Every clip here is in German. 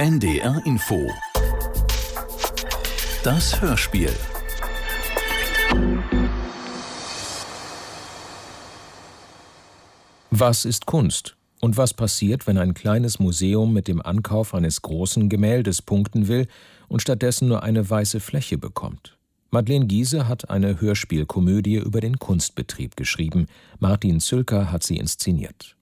NDR Info. Das Hörspiel. Was ist Kunst? Und was passiert, wenn ein kleines Museum mit dem Ankauf eines großen Gemäldes punkten will und stattdessen nur eine weiße Fläche bekommt? Madeleine Giese hat eine Hörspielkomödie über den Kunstbetrieb geschrieben. Martin Zülker hat sie inszeniert.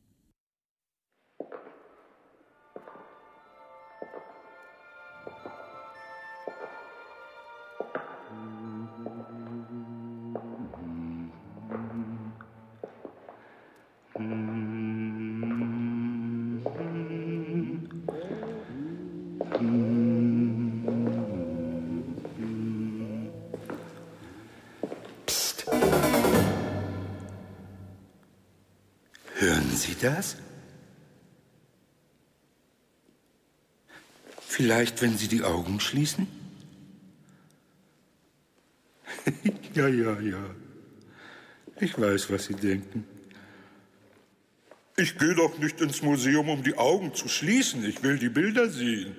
Hören Sie das? Vielleicht, wenn Sie die Augen schließen? Ja. Ich weiß, was Sie denken. Ich gehe doch nicht ins Museum, um die Augen zu schließen. Ich will die Bilder sehen.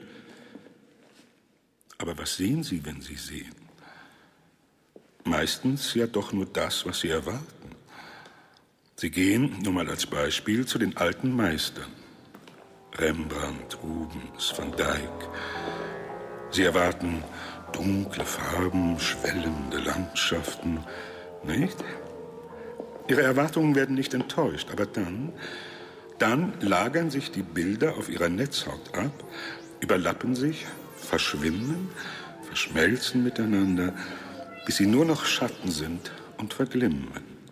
Aber was sehen Sie, wenn Sie sehen? Meistens ja doch nur das, was Sie erwarten. Sie gehen, nur mal als Beispiel, zu den alten Meistern. Rembrandt, Rubens, Van Dyck. Sie erwarten dunkle Farben, schwellende Landschaften, nicht? Ihre Erwartungen werden nicht enttäuscht, aber dann lagern sich die Bilder auf ihrer Netzhaut ab, überlappen sich, verschwimmen, verschmelzen miteinander, bis sie nur noch Schatten sind und verglimmen.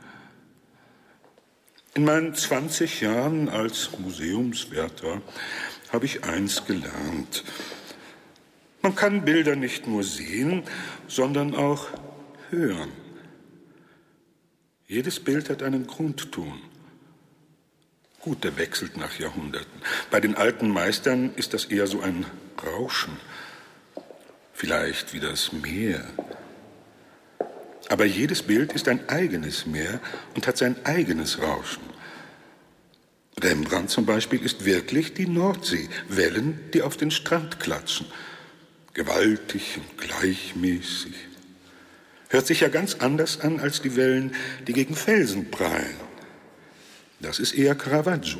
In meinen 20 Jahren als Museumswärter habe ich eins gelernt. Man kann Bilder nicht nur sehen, sondern auch hören. Jedes Bild hat einen Grundton. Gut, der wechselt nach Jahrhunderten. Bei den alten Meistern ist das eher so ein Rauschen. Vielleicht wie das Meer. Aber jedes Bild ist ein eigenes Meer und hat sein eigenes Rauschen. Rembrandt zum Beispiel ist wirklich die Nordsee, Wellen, die auf den Strand klatschen. Gewaltig und gleichmäßig. Hört sich ja ganz anders an als die Wellen, die gegen Felsen prallen. Das ist eher Caravaggio.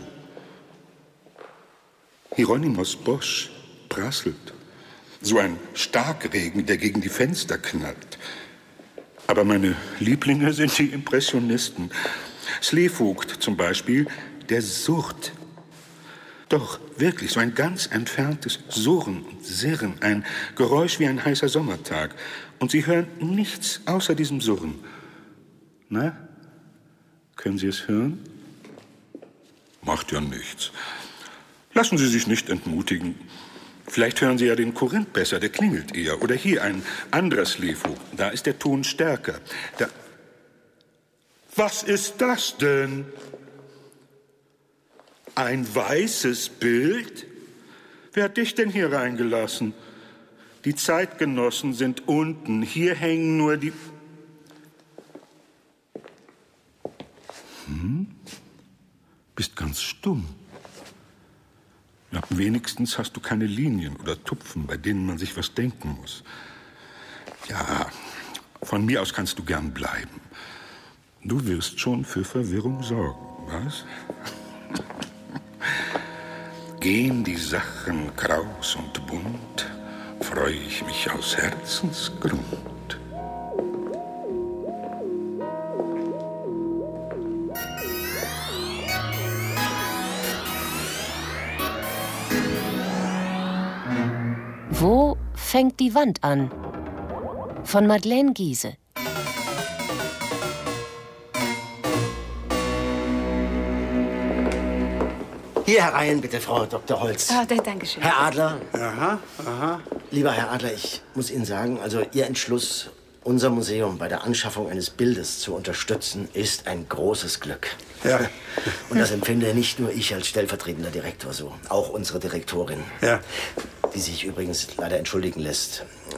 Hieronymus Bosch prasselt. So ein Starkregen, der gegen die Fenster knallt. Aber meine Lieblinge sind die Impressionisten. Slevogt zum Beispiel, der surrt. Doch, wirklich, so ein ganz entferntes Surren und Sirren, ein Geräusch wie ein heißer Sommertag. Und Sie hören nichts außer diesem Surren. Na, können Sie es hören? Macht ja nichts. Lassen Sie sich nicht entmutigen. Vielleicht hören Sie ja den Korinth besser, der klingelt eher. Oder hier ein anderer Slevogt, da ist der Ton stärker. Da. Was ist das denn? Ein weißes Bild? Wer hat dich denn hier reingelassen? Die Zeitgenossen sind unten. Hier hängen nur die... Bist ganz stumm. Ja, wenigstens hast du keine Linien oder Tupfen, bei denen man sich was denken muss. Ja, von mir aus kannst du gern bleiben. Du wirst schon für Verwirrung sorgen, was? Gehen die Sachen kraus und bunt, freue ich mich aus Herzensgrund. Wo fängt die Wand an? Von Madeleine Giese. Hier herein, bitte, Frau Dr. Holz. Ah, danke schön. Herr Adler. Aha. Lieber Herr Adler, ich muss Ihnen sagen, also Ihr Entschluss, unser Museum bei der Anschaffung eines Bildes zu unterstützen, ist ein großes Glück. Ja. Und das empfinde nicht nur ich als stellvertretender Direktor so, auch unsere Direktorin. Ja. Die sich übrigens leider entschuldigen lässt.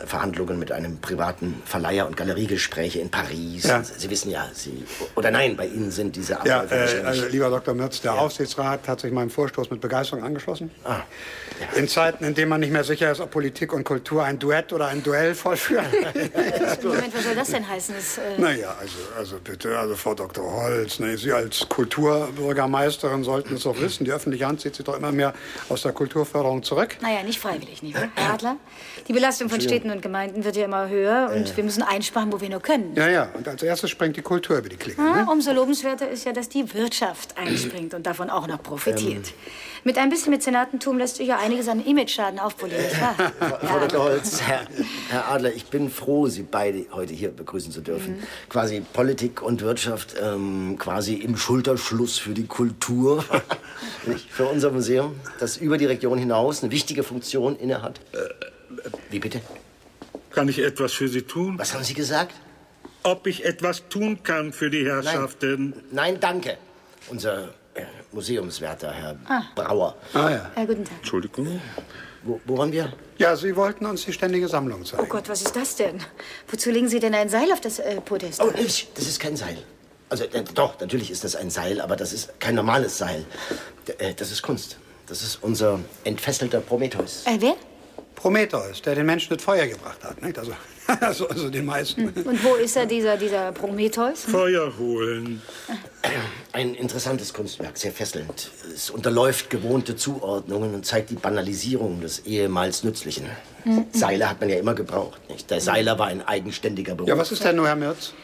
Verhandlungen mit einem privaten Verleiher und Galeriegespräche in Paris. Ja. Sie wissen ja, oder nein, bei Ihnen sind diese Ja, Abläufe wahrscheinlich... also, lieber Dr. Merz, der Aufsichtsrat hat sich meinem Vorstoß mit Begeisterung angeschlossen. In Zeiten, in denen man nicht mehr sicher ist, ob Politik und Kultur ein Duett oder ein Duell vollführen. Moment, was soll das denn heißen? Naja, also bitte, also Frau Dr. Holz, ne, Sie als Kulturbürgermeisterin sollten es doch wissen. Die öffentliche Hand zieht sich doch immer mehr aus der Kulturförderung zurück. Naja, nicht freiwillig, nicht wahr, Herr Adler? Die Belastung von Städten und Gemeinden wird ja immer höher und wir müssen einsparen, wo wir nur können. Ja, und als erstes springt die Kultur über die Klinge. Ja, umso lobenswerter ist ja, dass die Wirtschaft einspringt und davon auch noch profitiert. Mit ein bisschen Mäzenatentum lässt sich ja einiges an Imageschaden aufpolieren, nicht wahr? Frau Dr. Holz, Herr Adler, ich bin froh, Sie beide heute hier begrüßen zu dürfen. Quasi Politik und Wirtschaft quasi im Schulterschluss für die Kultur. Für unser Museum, das über die Region hinaus eine wichtige Funktion innehat. Wie bitte? Kann ich etwas für Sie tun? Was haben Sie gesagt? Ob ich etwas tun kann für die Herrschaften? Nein, danke. Unser Museumswärter, Herr Brauer. Ja. Guten Tag. Entschuldigung. Wo waren wir? Ja, Sie wollten uns die ständige Sammlung zeigen. Oh Gott, was ist das denn? Wozu legen Sie denn ein Seil auf das Podest? Oh, das ist kein Seil. Also, doch, natürlich ist das ein Seil, aber das ist kein normales Seil. Das ist Kunst. Das ist unser entfesselter Prometheus. Wer? Prometheus, der den Menschen ins Feuer gebracht hat, nicht? Also den meisten. Und wo ist er, dieser Prometheus? Feuer holen. Ein interessantes Kunstwerk, sehr fesselnd. Es unterläuft gewohnte Zuordnungen und zeigt die Banalisierung des ehemals Nützlichen. Seile hat man ja immer gebraucht, nicht? Der Seiler war ein eigenständiger Beruf. Ja, was ist denn nur, Herr Merz?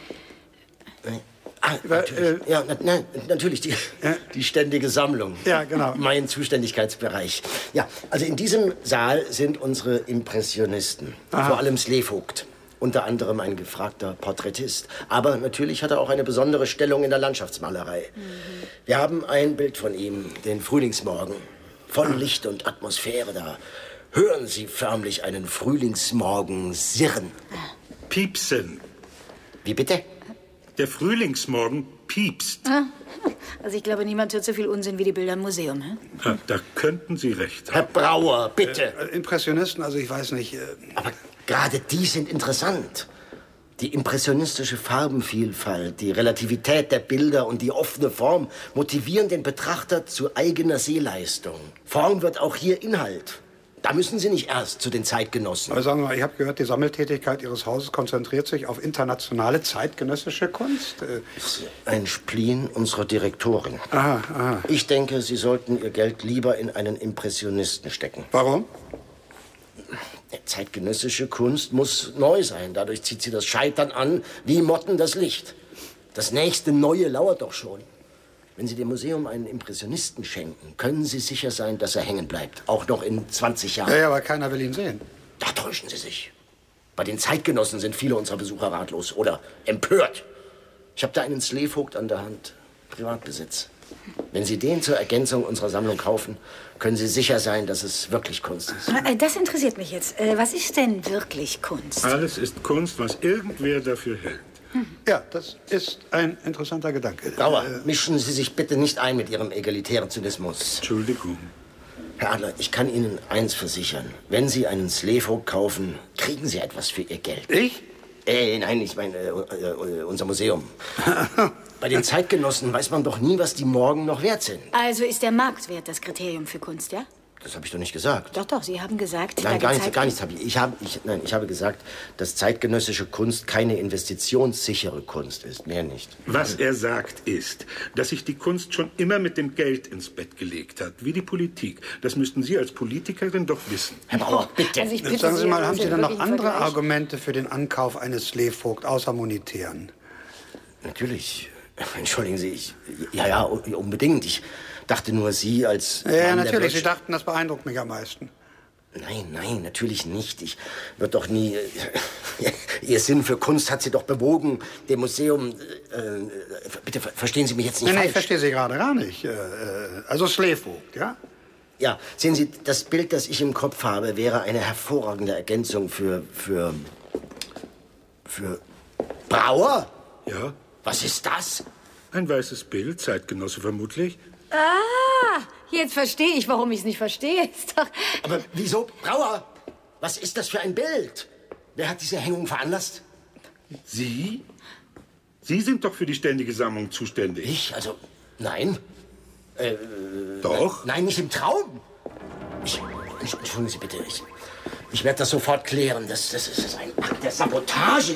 Natürlich. Natürlich, die ständige Sammlung. Ja, genau. Mein Zuständigkeitsbereich. Ja, also in diesem Saal sind unsere Impressionisten. Vor allem Slevogt. Unter anderem ein gefragter Porträtist. Aber natürlich hat er auch eine besondere Stellung in der Landschaftsmalerei. Wir haben ein Bild von ihm, den Frühlingsmorgen. Von Licht und Atmosphäre da. Hören Sie förmlich einen Frühlingsmorgen sirren. Piepsen. Wie bitte? Der Frühlingsmorgen piepst. Also ich glaube, niemand hört so viel Unsinn wie die Bilder im Museum. Hä? Da könnten Sie recht Herr haben. Brauer, bitte. Impressionisten, also ich weiß nicht. Aber gerade die sind interessant. Die impressionistische Farbenvielfalt, die Relativität der Bilder und die offene Form motivieren den Betrachter zu eigener Sehleistung. Form wird auch hier Inhalt. Da müssen Sie nicht erst zu den Zeitgenossen. Aber sagen wir mal, ich habe gehört, die Sammeltätigkeit Ihres Hauses konzentriert sich auf internationale zeitgenössische Kunst. Ein Spleen unserer Direktorin. Aha. Ich denke, Sie sollten Ihr Geld lieber in einen Impressionisten stecken. Warum? Zeitgenössische Kunst muss neu sein. Dadurch zieht sie das Scheitern an, wie Motten das Licht. Das nächste Neue lauert doch schon. Wenn Sie dem Museum einen Impressionisten schenken, können Sie sicher sein, dass er hängen bleibt. Auch noch in 20 Jahren. Ja, aber keiner will ihn sehen. Da täuschen Sie sich. Bei den Zeitgenossen sind viele unserer Besucher ratlos oder empört. Ich habe da einen Slevogt an der Hand. Privatbesitz. Wenn Sie den zur Ergänzung unserer Sammlung kaufen, können Sie sicher sein, dass es wirklich Kunst ist. Das interessiert mich jetzt. Was ist denn wirklich Kunst? Alles ist Kunst, was irgendwer dafür hält. Ja, das ist ein interessanter Gedanke. Brauer, mischen Sie sich bitte nicht ein mit Ihrem egalitären Zynismus. Entschuldigung. Herr Adler, ich kann Ihnen eins versichern. Wenn Sie einen Slevogt kaufen, kriegen Sie etwas für Ihr Geld. Ich? Nein, ich meine unser Museum. Bei den Zeitgenossen weiß man doch nie, was die morgen noch wert sind. Also ist der Marktwert das Kriterium für Kunst, ja? Das habe ich doch nicht gesagt. Doch, Sie haben gesagt... Nein, gar nichts habe ich. Ich habe gesagt, dass zeitgenössische Kunst keine investitionssichere Kunst ist. Mehr nicht. Was er sagt, ist, dass sich die Kunst schon immer mit dem Geld ins Bett gelegt hat, wie die Politik. Das müssten Sie als Politikerin doch wissen. Herr Brauer, bitte. Also ich bitte Jetzt sagen Sie mal, haben also Sie denn noch wirklich einen andere Vergleich? Argumente für den Ankauf eines Slevogt außer monetären? Natürlich. Entschuldigen Sie, ja, unbedingt. Ich dachte nur, Sie als... Ja, Mann der natürlich. Sie Wirtschaft- dachten, das beeindruckt mich am meisten. Nein, natürlich nicht. Ich wird doch nie... Ihr Sinn für Kunst hat Sie doch bewogen, dem Museum... bitte verstehen Sie mich jetzt nicht Nein, falsch. ich verstehe Sie gerade gar nicht. Also Slevogt, ja? Ja, sehen Sie, das Bild, das ich im Kopf habe, wäre eine hervorragende Ergänzung für Brauer? Ja? Was ist das? Ein weißes Bild, Zeitgenosse vermutlich. Jetzt verstehe ich, warum ich es nicht verstehe. Ist doch... Aber wieso? Brauer, was ist das für ein Bild? Wer hat diese Hängung veranlasst? Sie? Sie sind doch für die ständige Sammlung zuständig. Ich? Also, nein. Doch? Nein, nicht im Traum. Entschuldigen Sie bitte, ich werde das sofort klären. Das ist ein Akt der Sabotage.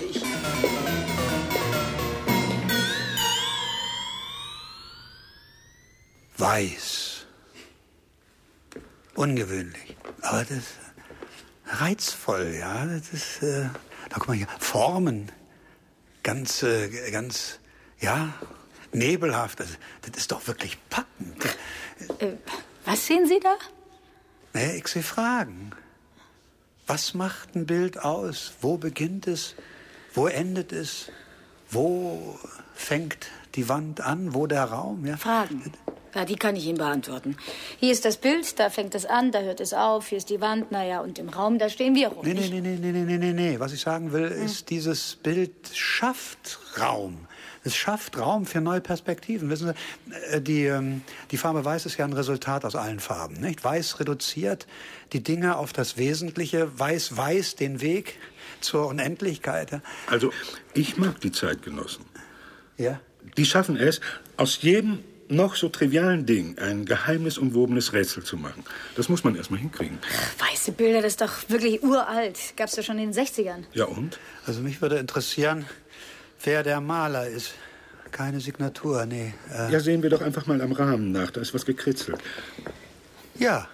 Weiß. Ungewöhnlich. Aber das ist reizvoll, ja. Das ist, da guck mal hier, Formen. Ganz, ja, nebelhaft. Das ist doch wirklich packend. Was sehen Sie da? Naja, ich sehe Fragen. Was macht ein Bild aus? Wo beginnt es? Wo endet es? Wo fängt die Wand an? Wo der Raum? Ja? Fragen. Ja, die kann ich Ihnen beantworten. Hier ist das Bild, da fängt es an, da hört es auf, hier ist die Wand, naja, und im Raum, da stehen wir rum. Nee. Was ich sagen will, ist, dieses Bild schafft Raum. Es schafft Raum für neue Perspektiven. Wissen Sie, die Farbe Weiß ist ja ein Resultat aus allen Farben, nicht? Weiß reduziert die Dinge auf das Wesentliche. Weiß weiß den Weg zur Unendlichkeit. Ja? Also, ich mag die Zeitgenossen. Ja? Die schaffen es, aus jedem noch so trivialen Ding ein geheimnisumwobenes Rätsel zu machen. Das muss man erst mal hinkriegen. Weiße Bilder, das ist doch wirklich uralt. Gab's ja schon in den 60ern. Ja, und? Also mich würde interessieren, wer der Maler ist. Keine Signatur, nee. Ja, sehen wir doch einfach mal am Rahmen nach. Da ist was gekritzelt. Ja.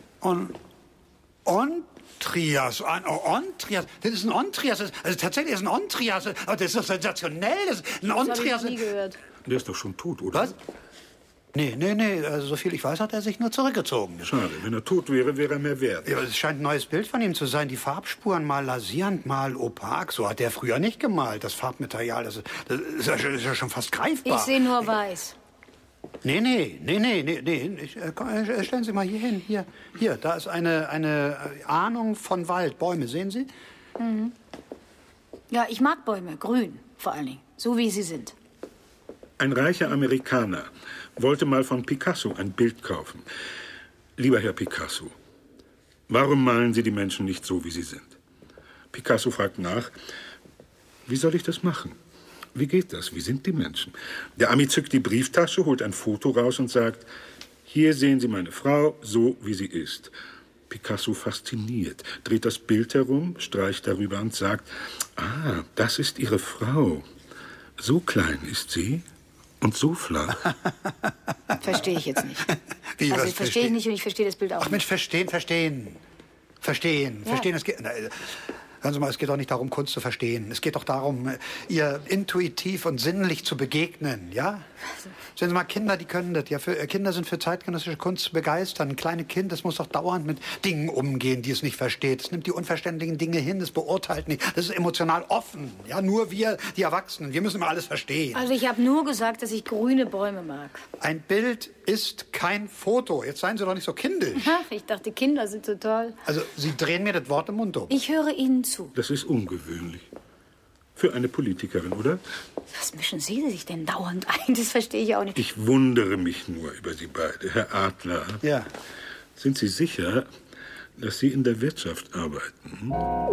Trias. Trias. Das ist ein On-Trias. Also tatsächlich ist ein On-Trias. Aber das ist doch sensationell. Das ist ein On-Trias. Das hab ich nie gehört. Der ist doch schon tot, oder? Was? Nee. Also, so viel ich weiß, hat er sich nur zurückgezogen. Schade. Wenn er tot wäre, wäre er mehr wert. Ja, es scheint ein neues Bild von ihm zu sein. Die Farbspuren mal lasierend, mal opak. So hat er früher nicht gemalt. Das Farbmaterial, das ist ja schon fast greifbar. Ich sehe nur weiß. Nee. Stellen Sie mal hier hin. Hier, da ist eine Ahnung von Wald. Bäume, sehen Sie? Mhm. Ja, ich mag Bäume. Grün, vor allen Dingen. So wie sie sind. Ein reicher Amerikaner wollte mal von Picasso ein Bild kaufen. Lieber Herr Picasso, warum malen Sie die Menschen nicht so, wie sie sind? Picasso fragt nach, wie soll ich das machen? Wie geht das? Wie sind die Menschen? Der Ami zückt die Brieftasche, holt ein Foto raus und sagt, hier sehen Sie meine Frau, so wie sie ist. Picasso fasziniert, dreht das Bild herum, streicht darüber und sagt, ah, das ist Ihre Frau. So klein ist sie und so flach. Verstehe ich jetzt nicht. Wie, also verstehe ich nicht und ich verstehe das Bild auch Ach Mensch, verstehen. Verstehen, es geht... Hören Sie mal, es geht doch nicht darum, Kunst zu verstehen. Es geht doch darum, ihr intuitiv und sinnlich zu begegnen, ja? Sehen Sie mal, Kinder, die können das. Ja, Kinder sind für zeitgenössische Kunst zu begeistern. Ein kleines Kind, das muss doch dauernd mit Dingen umgehen, die es nicht versteht. Es nimmt die unverständlichen Dinge hin, es beurteilt nicht. Das ist emotional offen. Ja, nur wir, die Erwachsenen, wir müssen immer alles verstehen. Also ich habe nur gesagt, dass ich grüne Bäume mag. Ein Bild ist kein Foto. Jetzt seien Sie doch nicht so kindisch. Ach, ich dachte, Kinder sind so toll. Also, Sie drehen mir das Wort im Mund um. Ich höre Ihnen zu. Das ist ungewöhnlich. Für eine Politikerin, oder? Was mischen Sie sich denn dauernd ein? Das verstehe ich auch nicht. Ich wundere mich nur über Sie beide. Herr Adler. Ja. Sind Sie sicher, dass Sie in der Wirtschaft arbeiten?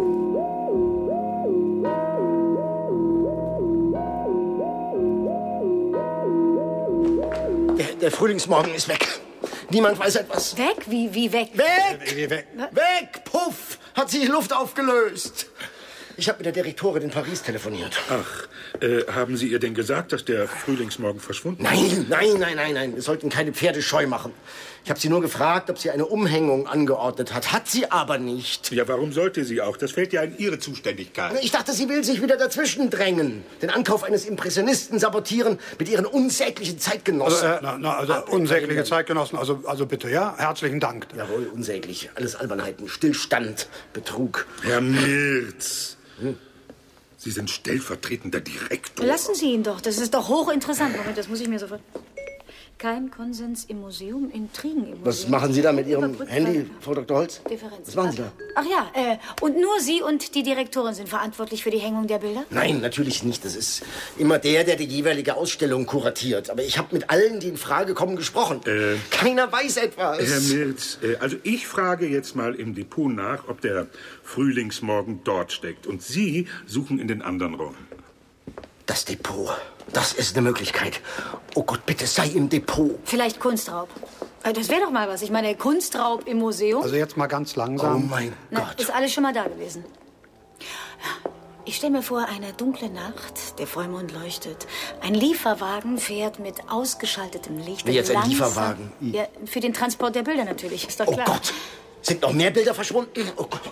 Der Frühlingsmorgen ist weg. Niemand weiß etwas. Weg? Wie weg? Weg! Puff! Hat sich Luft aufgelöst. Ich habe mit der Direktorin in Paris telefoniert. Ach, haben Sie ihr denn gesagt, dass der Frühlingsmorgen verschwunden ist? Nein. Wir sollten keine Pferde scheu machen. Ich habe sie nur gefragt, ob sie eine Umhängung angeordnet hat. Hat sie aber nicht. Ja, warum sollte sie auch? Das fällt ja in Ihre Zuständigkeit. Ich dachte, sie will sich wieder dazwischen drängen. Den Ankauf eines Impressionisten sabotieren mit ihren unsäglichen Zeitgenossen. Unsägliche Zeitgenossen, also bitte, ja? Herzlichen Dank. Jawohl, unsäglich. Alles Albernheiten. Stillstand, Betrug. Herr Milz, Sie sind stellvertretender Direktor. Lassen Sie ihn doch. Das ist doch hochinteressant. Moment, das muss ich mir sofort... Kein Konsens im Museum, Intrigen im Museum. Was machen Sie da mit Ihrem Handy, Frau Dr. Holz? Differenz. Was machen Sie da? Ach ja, und nur Sie und die Direktorin sind verantwortlich für die Hängung der Bilder? Nein, natürlich nicht. Das ist immer der die jeweilige Ausstellung kuratiert. Aber ich habe mit allen, die in Frage kommen, gesprochen. Keiner weiß etwas. Herr Milz, also ich frage jetzt mal im Depot nach, ob der Frühlingsmorgen dort steckt. Und Sie suchen in den anderen Räumen. Das Depot, das ist eine Möglichkeit. Oh Gott, bitte sei im Depot. Vielleicht Kunstraub. Das wäre doch mal was. Ich meine, Kunstraub im Museum. Also jetzt mal ganz Oh langsam. mein Gott. Ist alles schon mal da gewesen. Ich stelle mir vor, eine dunkle Nacht, der Vollmond leuchtet. Ein Lieferwagen fährt mit ausgeschaltetem Licht. Wie jetzt ein langsam- Lieferwagen? Ja, für den Transport der Bilder natürlich, ist doch Oh klar. Gott, sind noch mehr Bilder verschwunden? Oh Gott.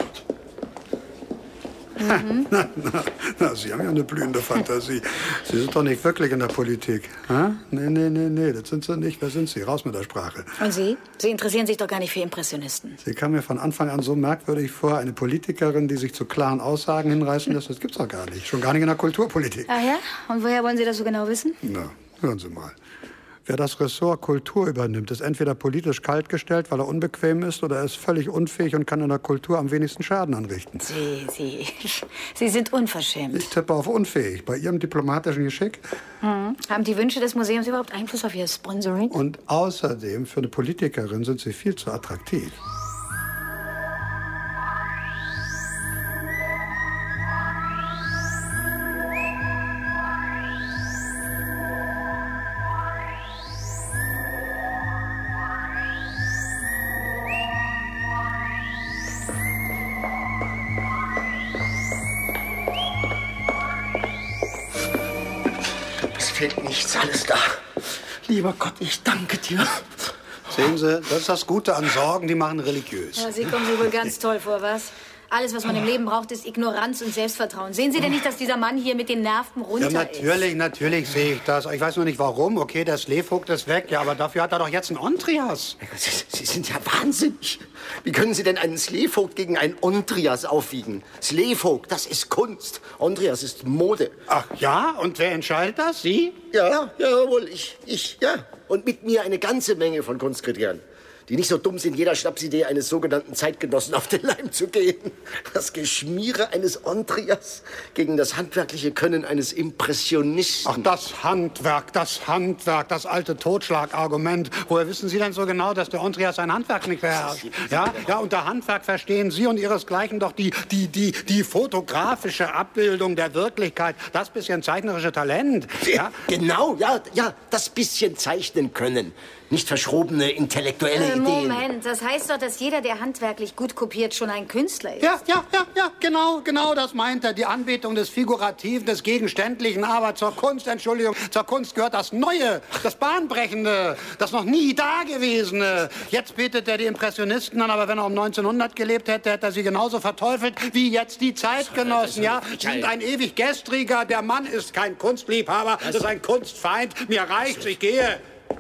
Na, Sie haben ja eine blühende Fantasie. Sie sind doch nicht wirklich in der Politik. Ha? Nee, das sind Sie nicht. Wer sind Sie? Raus mit der Sprache. Und Sie? Sie interessieren sich doch gar nicht für Impressionisten. Sie kam mir von Anfang an so merkwürdig vor, eine Politikerin, die sich zu klaren Aussagen hinreißen lässt, das gibt's doch gar nicht. Schon gar nicht in der Kulturpolitik. Ah ja? Und woher wollen Sie das so genau wissen? Na, hören Sie mal. Wer das Ressort Kultur übernimmt, ist entweder politisch kaltgestellt, weil er unbequem ist, oder er ist völlig unfähig und kann in der Kultur am wenigsten Schaden anrichten. Sie sind unverschämt. Ich tippe auf unfähig. Bei Ihrem diplomatischen Geschick. Haben die Wünsche des Museums überhaupt Einfluss auf Ihr Sponsoring? Und außerdem, für eine Politikerin sind Sie viel zu attraktiv. Es fehlt nichts, alles da. Lieber Gott, ich danke dir. Sehen Sie, das ist das Gute an Sorgen, die machen religiös. Ja, Sie kommen sich wohl ganz toll vor, was? Alles, was man im Leben braucht, ist Ignoranz und Selbstvertrauen. Sehen Sie denn nicht, dass dieser Mann hier mit den Nerven runter ist? Natürlich sehe ich das. Ich weiß nur nicht warum. Okay, der Slevogt ist weg, ja, aber dafür hat er doch jetzt einen Ondrias. Sie sind ja wahnsinnig. Wie können Sie denn einen Slevogt gegen einen Ondrias aufwiegen? Slevogt, das ist Kunst. Ondrias ist Mode. Ach ja? Und wer entscheidet das? Sie? Ja, jawohl, ich, ja. Und mit mir eine ganze Menge von Kunstkritikern, die nicht so dumm sind, jeder Schnapsidee eines sogenannten Zeitgenossen auf den Leim zu gehen. Das Geschmiere eines Ondrias gegen das handwerkliche Können eines Impressionisten. Ach, das Handwerk, das alte Totschlagargument. Woher wissen Sie denn so genau, dass der Ondrias sein Handwerk nicht beherrscht? Ja, unter Handwerk verstehen Sie und Ihresgleichen doch die fotografische Abbildung der Wirklichkeit, das bisschen zeichnerische Talent. Ja? Genau, ja, das bisschen zeichnen können. Nicht verschrobene intellektuelle Ideen. Moment, das heißt doch, dass jeder, der handwerklich gut kopiert, schon ein Künstler ist. Ja, genau das meint er. Die Anbetung des Figurativen, des Gegenständlichen. Aber zur Kunst gehört das Neue, das Bahnbrechende, das noch nie Dagewesene. Jetzt betet er die Impressionisten an, aber wenn er um 1900 gelebt hätte, hätte er sie genauso verteufelt wie jetzt die Zeitgenossen. Ja, sie sind ein ewig Gestriger. Der Mann ist kein Kunstliebhaber, das ist ein Kunstfeind. Mir reicht's, ich gehe.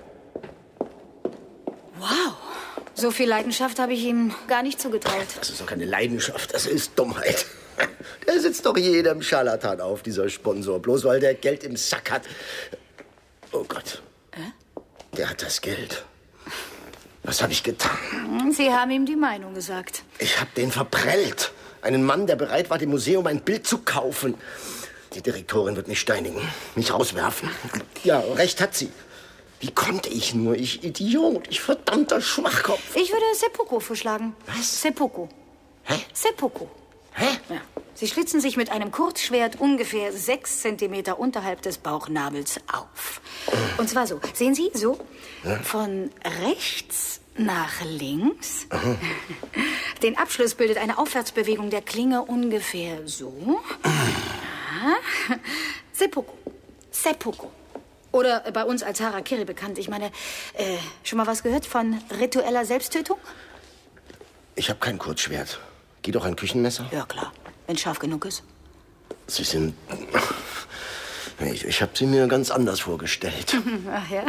Wow, so viel Leidenschaft habe ich ihm gar nicht zugetraut. Das ist doch keine Leidenschaft, das ist Dummheit. Der sitzt doch jedem Scharlatan auf, dieser Sponsor, bloß weil der Geld im Sack hat. Oh Gott. Der hat das Geld. Was habe ich getan? Sie haben ihm die Meinung gesagt. Ich habe den verprellt. Einen Mann, der bereit war, dem Museum ein Bild zu kaufen. Die Direktorin wird mich steinigen, mich rauswerfen. Ja, recht hat sie. Wie konnte ich nur, ich Idiot, ich verdammter Schwachkopf. Ich würde Seppuku vorschlagen. Was? Seppuku. Hä? Seppuku. Hä? Ja. Sie schlitzen sich mit einem Kurzschwert ungefähr 6 Zentimeter unterhalb des Bauchnabels auf. Und zwar so. Sehen Sie, so. Ja. Von rechts nach links. Den Abschluss bildet eine Aufwärtsbewegung der Klinge ungefähr so. Ja. Seppuku. Seppuku. Oder bei uns als Harakiri bekannt. Ich meine, schon mal was gehört von ritueller Selbsttötung? Ich habe kein Kurzschwert. Geht doch ein Küchenmesser? Ja, klar. Wenn es scharf genug ist. Sie sind... Ich habe sie mir ganz anders vorgestellt. Ach ja.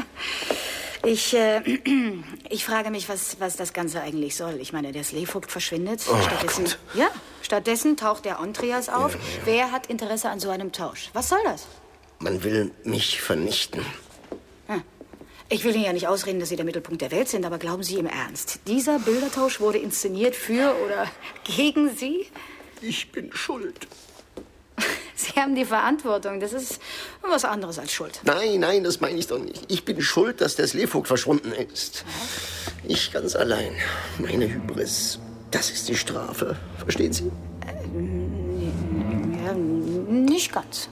Ich frage mich, was das Ganze eigentlich soll. Ich meine, der Slevogt verschwindet. Stattdessen taucht der Ondrias auf. Ja. Wer hat Interesse an so einem Tausch? Was soll das? Man will mich vernichten. Ich will Ihnen ja nicht ausreden, dass Sie der Mittelpunkt der Welt sind, aber glauben Sie im Ernst, dieser Bildertausch wurde inszeniert für oder gegen Sie? Ich bin schuld. Sie haben die Verantwortung. Das ist was anderes als Schuld. Nein, das meine ich doch nicht. Ich bin schuld, dass der Slevogt verschwunden ist. Ich ganz allein. Meine Hybris. Das ist die Strafe. Verstehen Sie? Ja, nicht ganz.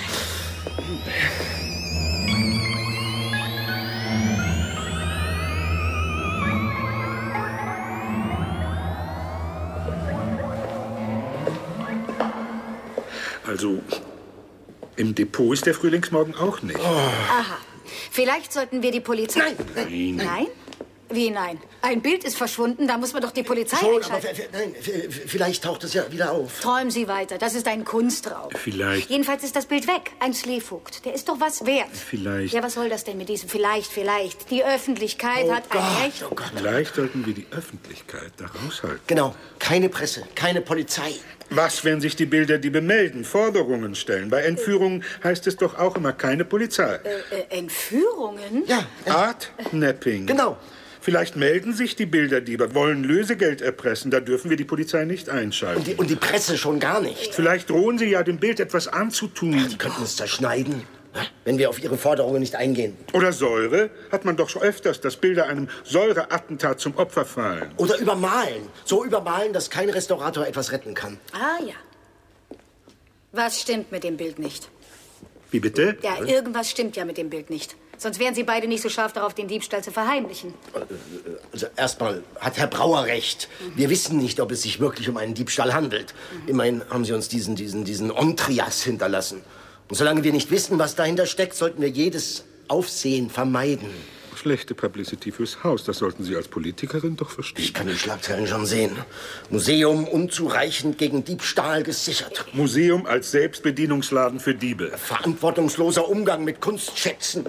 Also, im Depot ist der Frühlingsmorgen auch nicht. Aha. Vielleicht sollten wir die Polizei... Nein. Nein? Wie nein? Ein Bild ist verschwunden, da muss man doch die Polizei Schon, aber einschalten. vielleicht taucht es ja wieder auf. Träumen Sie weiter, das ist ein Kunstraub. Vielleicht. Jedenfalls ist das Bild weg. Ein Slevogt. Der ist doch was wert. Vielleicht. Ja, was soll das denn mit diesem vielleicht? Die Öffentlichkeit hat ein Recht. Oh Gott. Vielleicht sollten wir die Öffentlichkeit da raushalten. Genau. Keine Presse, keine Polizei. Was, wenn sich die Bilderdiebe melden, Forderungen stellen? Bei Entführungen heißt es doch auch immer keine Polizei. Entführungen? Ja. Art-Napping. Genau. Vielleicht melden sich die Bilderdiebe, wollen Lösegeld erpressen. Da dürfen wir die Polizei nicht einschalten. Und die Presse schon gar nicht. Vielleicht drohen sie ja, dem Bild etwas anzutun. Die könnten es zerschneiden, wenn wir auf ihre Forderungen nicht eingehen. Oder Säure? Hat man doch schon öfters, dass Bilder einem Säureattentat zum Opfer fallen. Oder übermalen. So übermalen, dass kein Restaurator etwas retten kann. Ah ja. Was stimmt mit dem Bild nicht? Wie bitte? Ja, irgendwas stimmt ja mit dem Bild nicht. Sonst wären Sie beide nicht so scharf darauf, den Diebstahl zu verheimlichen. Also erstmal hat Herr Brauer recht. Wir wissen nicht, ob es sich wirklich um einen Diebstahl handelt. Immerhin haben Sie uns diesen Ontrias hinterlassen. Und solange wir nicht wissen, was dahinter steckt, sollten wir jedes Aufsehen vermeiden. Schlechte Publicity fürs Haus, das sollten Sie als Politikerin doch verstehen. Ich kann die Schlagzeilen schon sehen. Museum unzureichend gegen Diebstahl gesichert. Museum als Selbstbedienungsladen für Diebe. Verantwortungsloser Umgang mit Kunstschätzen.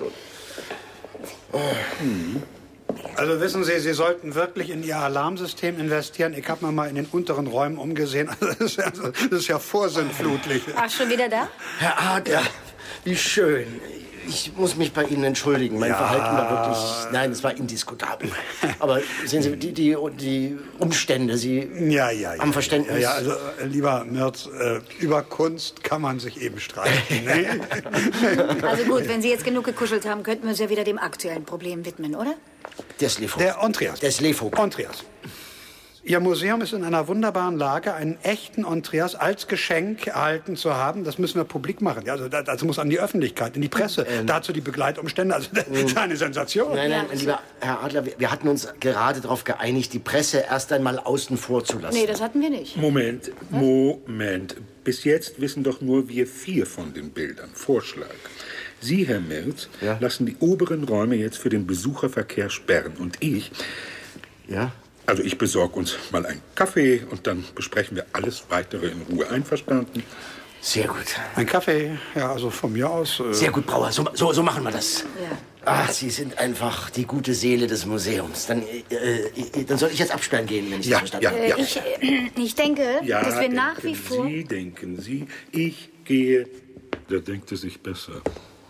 Also wissen Sie, Sie sollten wirklich in Ihr Alarmsystem investieren. Ich habe mir mal in den unteren Räumen umgesehen. Das ist ja vorsinnflutlich. Ach, schon wieder da? Herr Adler, wie schön. Ich muss mich bei Ihnen entschuldigen. Mein Verhalten war wirklich... Nein, es war indiskutabel. Aber sehen Sie, die Umstände, Sie haben Verständnis. Ja, also, lieber Mürz, über Kunst kann man sich eben streiten. Ne? Also gut, wenn Sie jetzt genug gekuschelt haben, könnten wir uns ja wieder dem aktuellen Problem widmen, oder? Der Slevogt. Der Ontrias. Der Slevogt. Ontrias. Ihr Museum ist in einer wunderbaren Lage, einen echten Ontrias als Geschenk erhalten zu haben. Das müssen wir publik machen. Ja, also das muss an die Öffentlichkeit, in die Presse. Dazu die Begleitumstände. Also das ist eine Sensation. Nein, lieber Herr Adler, wir hatten uns gerade darauf geeinigt, die Presse erst einmal außen vor zu lassen. Nee, das hatten wir nicht. Moment. Bis jetzt wissen doch nur wir 4 von den Bildern. Vorschlag. Sie, Herr Merz, lassen die oberen Räume jetzt für den Besucherverkehr sperren. Und ich... Ja? Also ich besorge uns mal einen Kaffee und dann besprechen wir alles Weitere in Ruhe. Einverstanden? Sehr gut. Ein Kaffee, ja, also von mir aus. Sehr gut, Brauer. So machen wir das. Ja. Ach, Sie sind einfach die gute Seele des Museums. Dann soll ich jetzt absperren gehen, wenn ich das verstanden habe. Ich denke, dass wir nach wie vor... Denken Sie, ich gehe. Der denkt es sich besser.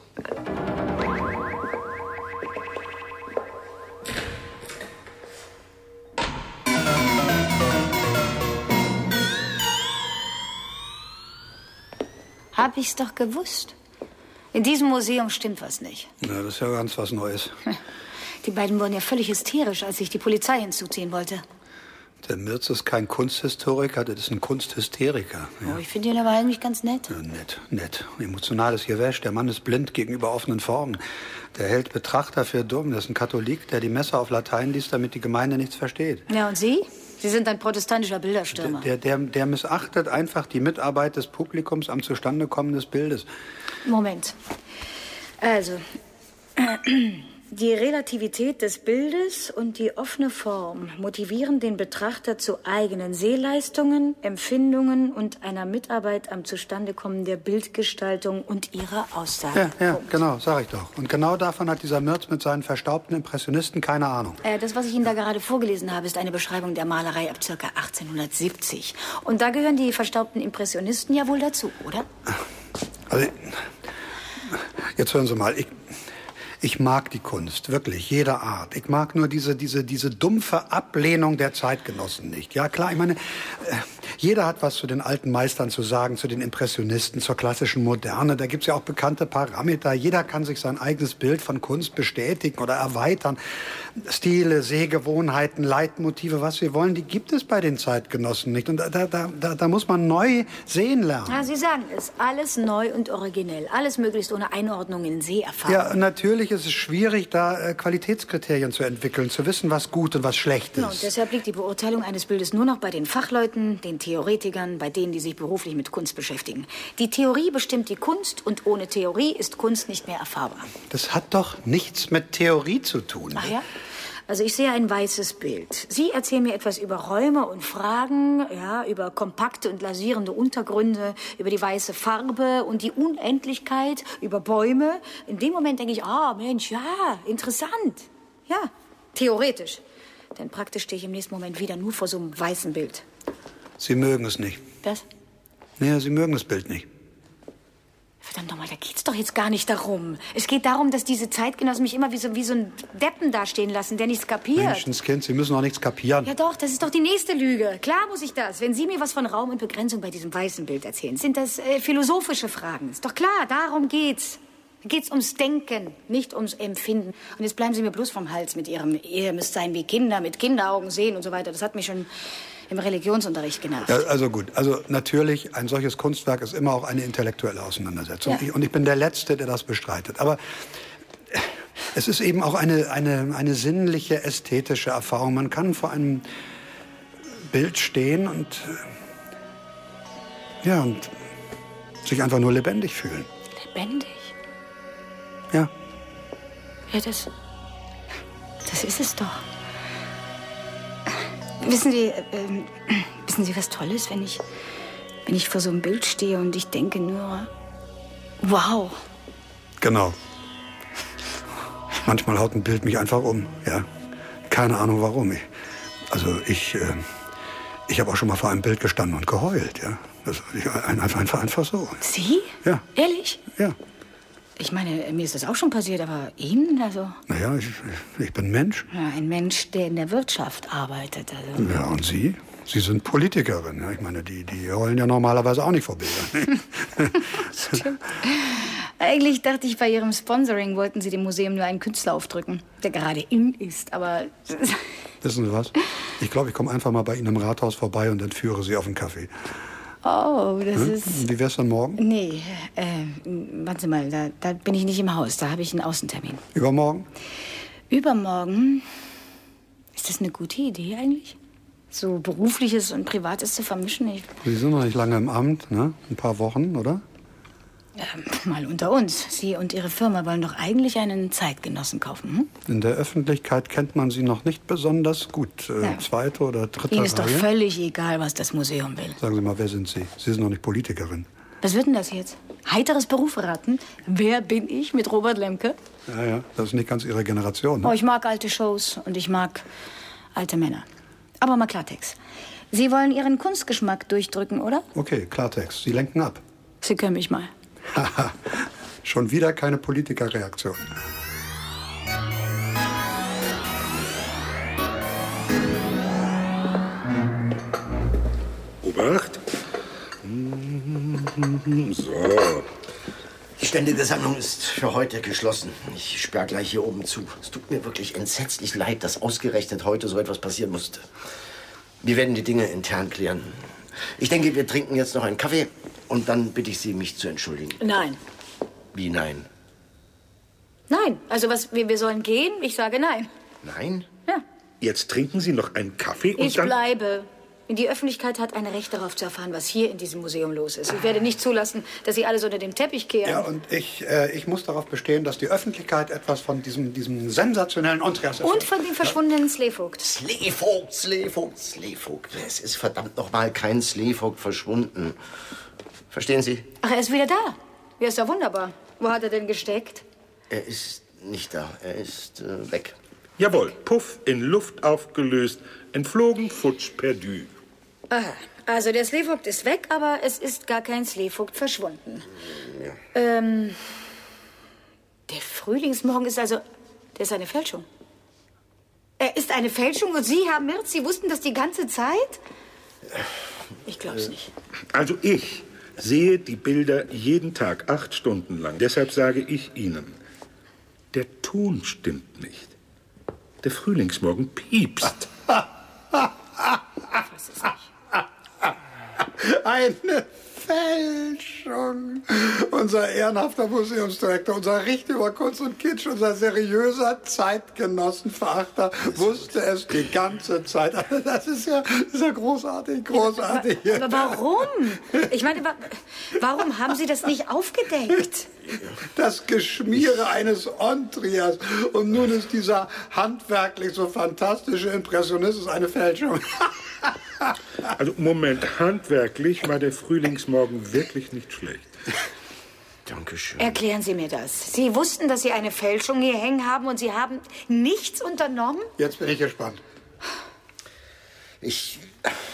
Hab ich's doch gewusst. In diesem Museum stimmt was nicht. Ja, das ist ja ganz was Neues. Die beiden wurden ja völlig hysterisch, als ich die Polizei hinzuziehen wollte. Der Mirz ist kein Kunsthistoriker, das ist ein Kunsthysteriker. Ja. Oh, ich finde ihn aber eigentlich ganz nett. Ja, nett. Emotionales Gewäsch. Der Mann ist blind gegenüber offenen Formen. Der hält Betrachter für dumm. Das ist ein Katholik, der die Messe auf Latein liest, damit die Gemeinde nichts versteht. Ja, und Sie? Sie sind ein protestantischer Bilderstürmer. Der missachtet einfach die Mitarbeit des Publikums am Zustandekommen des Bildes. Moment. Also, die Relativität des Bildes und die offene Form motivieren den Betrachter zu eigenen Sehleistungen, Empfindungen und einer Mitarbeit am Zustandekommen der Bildgestaltung und ihrer Aussage. Ja, genau, sag ich doch. Und genau davon hat dieser Mirz mit seinen verstaubten Impressionisten keine Ahnung. Das, was ich Ihnen da gerade vorgelesen habe, ist eine Beschreibung der Malerei ab ca. 1870. Und da gehören die verstaubten Impressionisten ja wohl dazu, oder? Also, jetzt hören Sie mal, Ich mag die Kunst, wirklich, jeder Art. Ich mag nur diese dumpfe Ablehnung der Zeitgenossen nicht. Ja, klar, ich meine, jeder hat was zu den alten Meistern zu sagen, zu den Impressionisten, zur klassischen Moderne. Da gibt's ja auch bekannte Parameter. Jeder kann sich sein eigenes Bild von Kunst bestätigen oder erweitern. Stile, Sehgewohnheiten, Leitmotive, was wir wollen, die gibt es bei den Zeitgenossen nicht. Und da muss man neu sehen lernen. Ja, Sie sagen es, alles neu und originell. Alles möglichst ohne Einordnung in Seherfahrung. Ja, natürlich ist es schwierig, da Qualitätskriterien zu entwickeln, zu wissen, was gut und was schlecht ist. Und deshalb liegt die Beurteilung eines Bildes nur noch bei den Fachleuten, den Theoretikern, bei denen, die sich beruflich mit Kunst beschäftigen. Die Theorie bestimmt die Kunst und ohne Theorie ist Kunst nicht mehr erfahrbar. Das hat doch nichts mit Theorie zu tun. Ach ja? Also ich sehe ein weißes Bild. Sie erzählen mir etwas über Räume und Fragen, ja, über kompakte und lasierende Untergründe, über die weiße Farbe und die Unendlichkeit, über Bäume. In dem Moment denke ich, Mensch, ja, interessant. Ja, theoretisch. Denn praktisch stehe ich im nächsten Moment wieder nur vor so einem weißen Bild. Sie mögen es nicht. Was? Naja, Sie mögen das Bild nicht. Verdammt nochmal, da geht's doch jetzt gar nicht darum. Es geht darum, dass diese Zeitgenossen mich immer wie so ein Deppen dastehen lassen, der nichts kapiert. Menschenskind, Sie müssen auch nichts kapieren. Ja doch, das ist doch die nächste Lüge. Klar muss ich das. Wenn Sie mir was von Raum und Begrenzung bei diesem weißen Bild erzählen, sind das philosophische Fragen. Ist doch klar, darum geht's. Da geht's ums Denken, nicht ums Empfinden. Und jetzt bleiben Sie mir bloß vom Hals mit Ihrem, ihr müsst sein wie Kinder, mit Kinderaugen sehen und so weiter. Das hat mich schon im Religionsunterricht genervt. Ja, also gut, also natürlich, ein solches Kunstwerk ist immer auch eine intellektuelle Auseinandersetzung. Ja. Und ich bin der Letzte, der das bestreitet. Aber es ist eben auch eine sinnliche, ästhetische Erfahrung. Man kann vor einem Bild stehen und sich einfach nur lebendig fühlen. Lebendig? Ja. Ja, das ist es doch. Wissen Sie, was toll ist, wenn ich vor so einem Bild stehe und ich denke nur, wow. Genau. Manchmal haut ein Bild mich einfach um, ja. Keine Ahnung warum. Ich habe auch schon mal vor einem Bild gestanden und geheult, ja. Einfach so. Sie? Ja. Ehrlich? Ja. Ich meine, mir ist das auch schon passiert, aber Ihnen, also... Naja, ich bin Mensch. Ja, ein Mensch, der in der Wirtschaft arbeitet, also... Ja, und Sie? Sie sind Politikerin, ja. Ich meine, die heulen ja normalerweise auch nicht vor Bildern. Stimmt. Eigentlich dachte ich, bei Ihrem Sponsoring wollten Sie dem Museum nur einen Künstler aufdrücken, der gerade in ist, aber... Wissen Sie was? Ich glaube, ich komme einfach mal bei Ihnen im Rathaus vorbei und entführe Sie auf einen Kaffee. Oh, das ist... Wie wär's dann morgen? Nee, warten Sie mal, da bin ich nicht im Haus. Da habe ich einen Außentermin. Übermorgen? Übermorgen? Ist das eine gute Idee eigentlich? So Berufliches und Privates zu vermischen? Sie sind noch nicht lange im Amt, ne? Ein paar Wochen, oder? Mal unter uns. Sie und Ihre Firma wollen doch eigentlich einen Zeitgenossen kaufen, hm? In der Öffentlichkeit kennt man Sie noch nicht besonders gut. Ja. Zweite oder dritte Ihnen ist doch Reihe? völlig egal, was das Museum will. Sagen Sie mal, wer sind Sie? Sie sind doch nicht Politikerin. Was wird denn das jetzt? Heiteres Berufsraten? Wer bin ich mit Robert Lemke? Ja, das ist nicht ganz Ihre Generation, ne? Oh, ich mag alte Shows und ich mag alte Männer. Aber mal Klartext. Sie wollen Ihren Kunstgeschmack durchdrücken, oder? Okay, Klartext. Sie lenken ab. Sie können mich mal. Haha, schon wieder keine Politikerreaktion. Obacht. So. Die ständige Sammlung ist für heute geschlossen. Ich sperre gleich hier oben zu. Es tut mir wirklich entsetzlich leid, dass ausgerechnet heute so etwas passieren musste. Wir werden die Dinge intern klären. Ich denke, wir trinken jetzt noch einen Kaffee und dann bitte ich Sie, mich zu entschuldigen. Nein. Wie nein? Nein. Also wir sollen gehen? Ich sage nein. Nein? Ja. Jetzt trinken Sie noch einen Kaffee und Ich dann... bleibe. Die Öffentlichkeit hat ein Recht darauf zu erfahren, was hier in diesem Museum los ist. Ich werde nicht zulassen, dass Sie alles unter den Teppich kehren. Ja, und ich muss darauf bestehen, dass die Öffentlichkeit etwas von diesem sensationellen Andreas erfährt. Und von dem verschwundenen Slevogt. Slevogt. Es ist verdammt noch mal kein Slevogt verschwunden. Verstehen Sie? Ach, er ist wieder da. Ja, ist ja wunderbar. Wo hat er denn gesteckt? Er ist nicht da. Er ist weg. Jawohl, Puff, in Luft aufgelöst, entflogen, futsch, perdu. Aha. Also der Slevogt ist weg, aber es ist gar kein Slevogt verschwunden. Ja. Der Frühlingsmorgen ist also... Der ist eine Fälschung. Er ist eine Fälschung und Sie, Herr Mirz, Sie wussten das die ganze Zeit? Ich glaub's nicht. Also ich sehe die Bilder jeden Tag, 8 Stunden lang. Deshalb sage ich Ihnen, der Ton stimmt nicht. Der Frühlingsmorgen piepst. Was ist nicht? Eine Fälschung. Unser ehrenhafter Museumsdirektor, unser Richter über Kunst und Kitsch, unser seriöser Zeitgenossenverachter wusste es die ganze Zeit. Das ist ja großartig, großartig. Aber warum? Ich meine, warum haben Sie das nicht aufgedeckt? Das Geschmiere eines Ontrias. Und nun ist dieser handwerklich so fantastische Impressionismus eine Fälschung. Also Moment, handwerklich war der Frühlingsmorgen wirklich nicht schlecht. Dankeschön. Erklären Sie mir das. Sie wussten, dass Sie eine Fälschung hier hängen haben und Sie haben nichts unternommen? Jetzt bin ich gespannt. Ich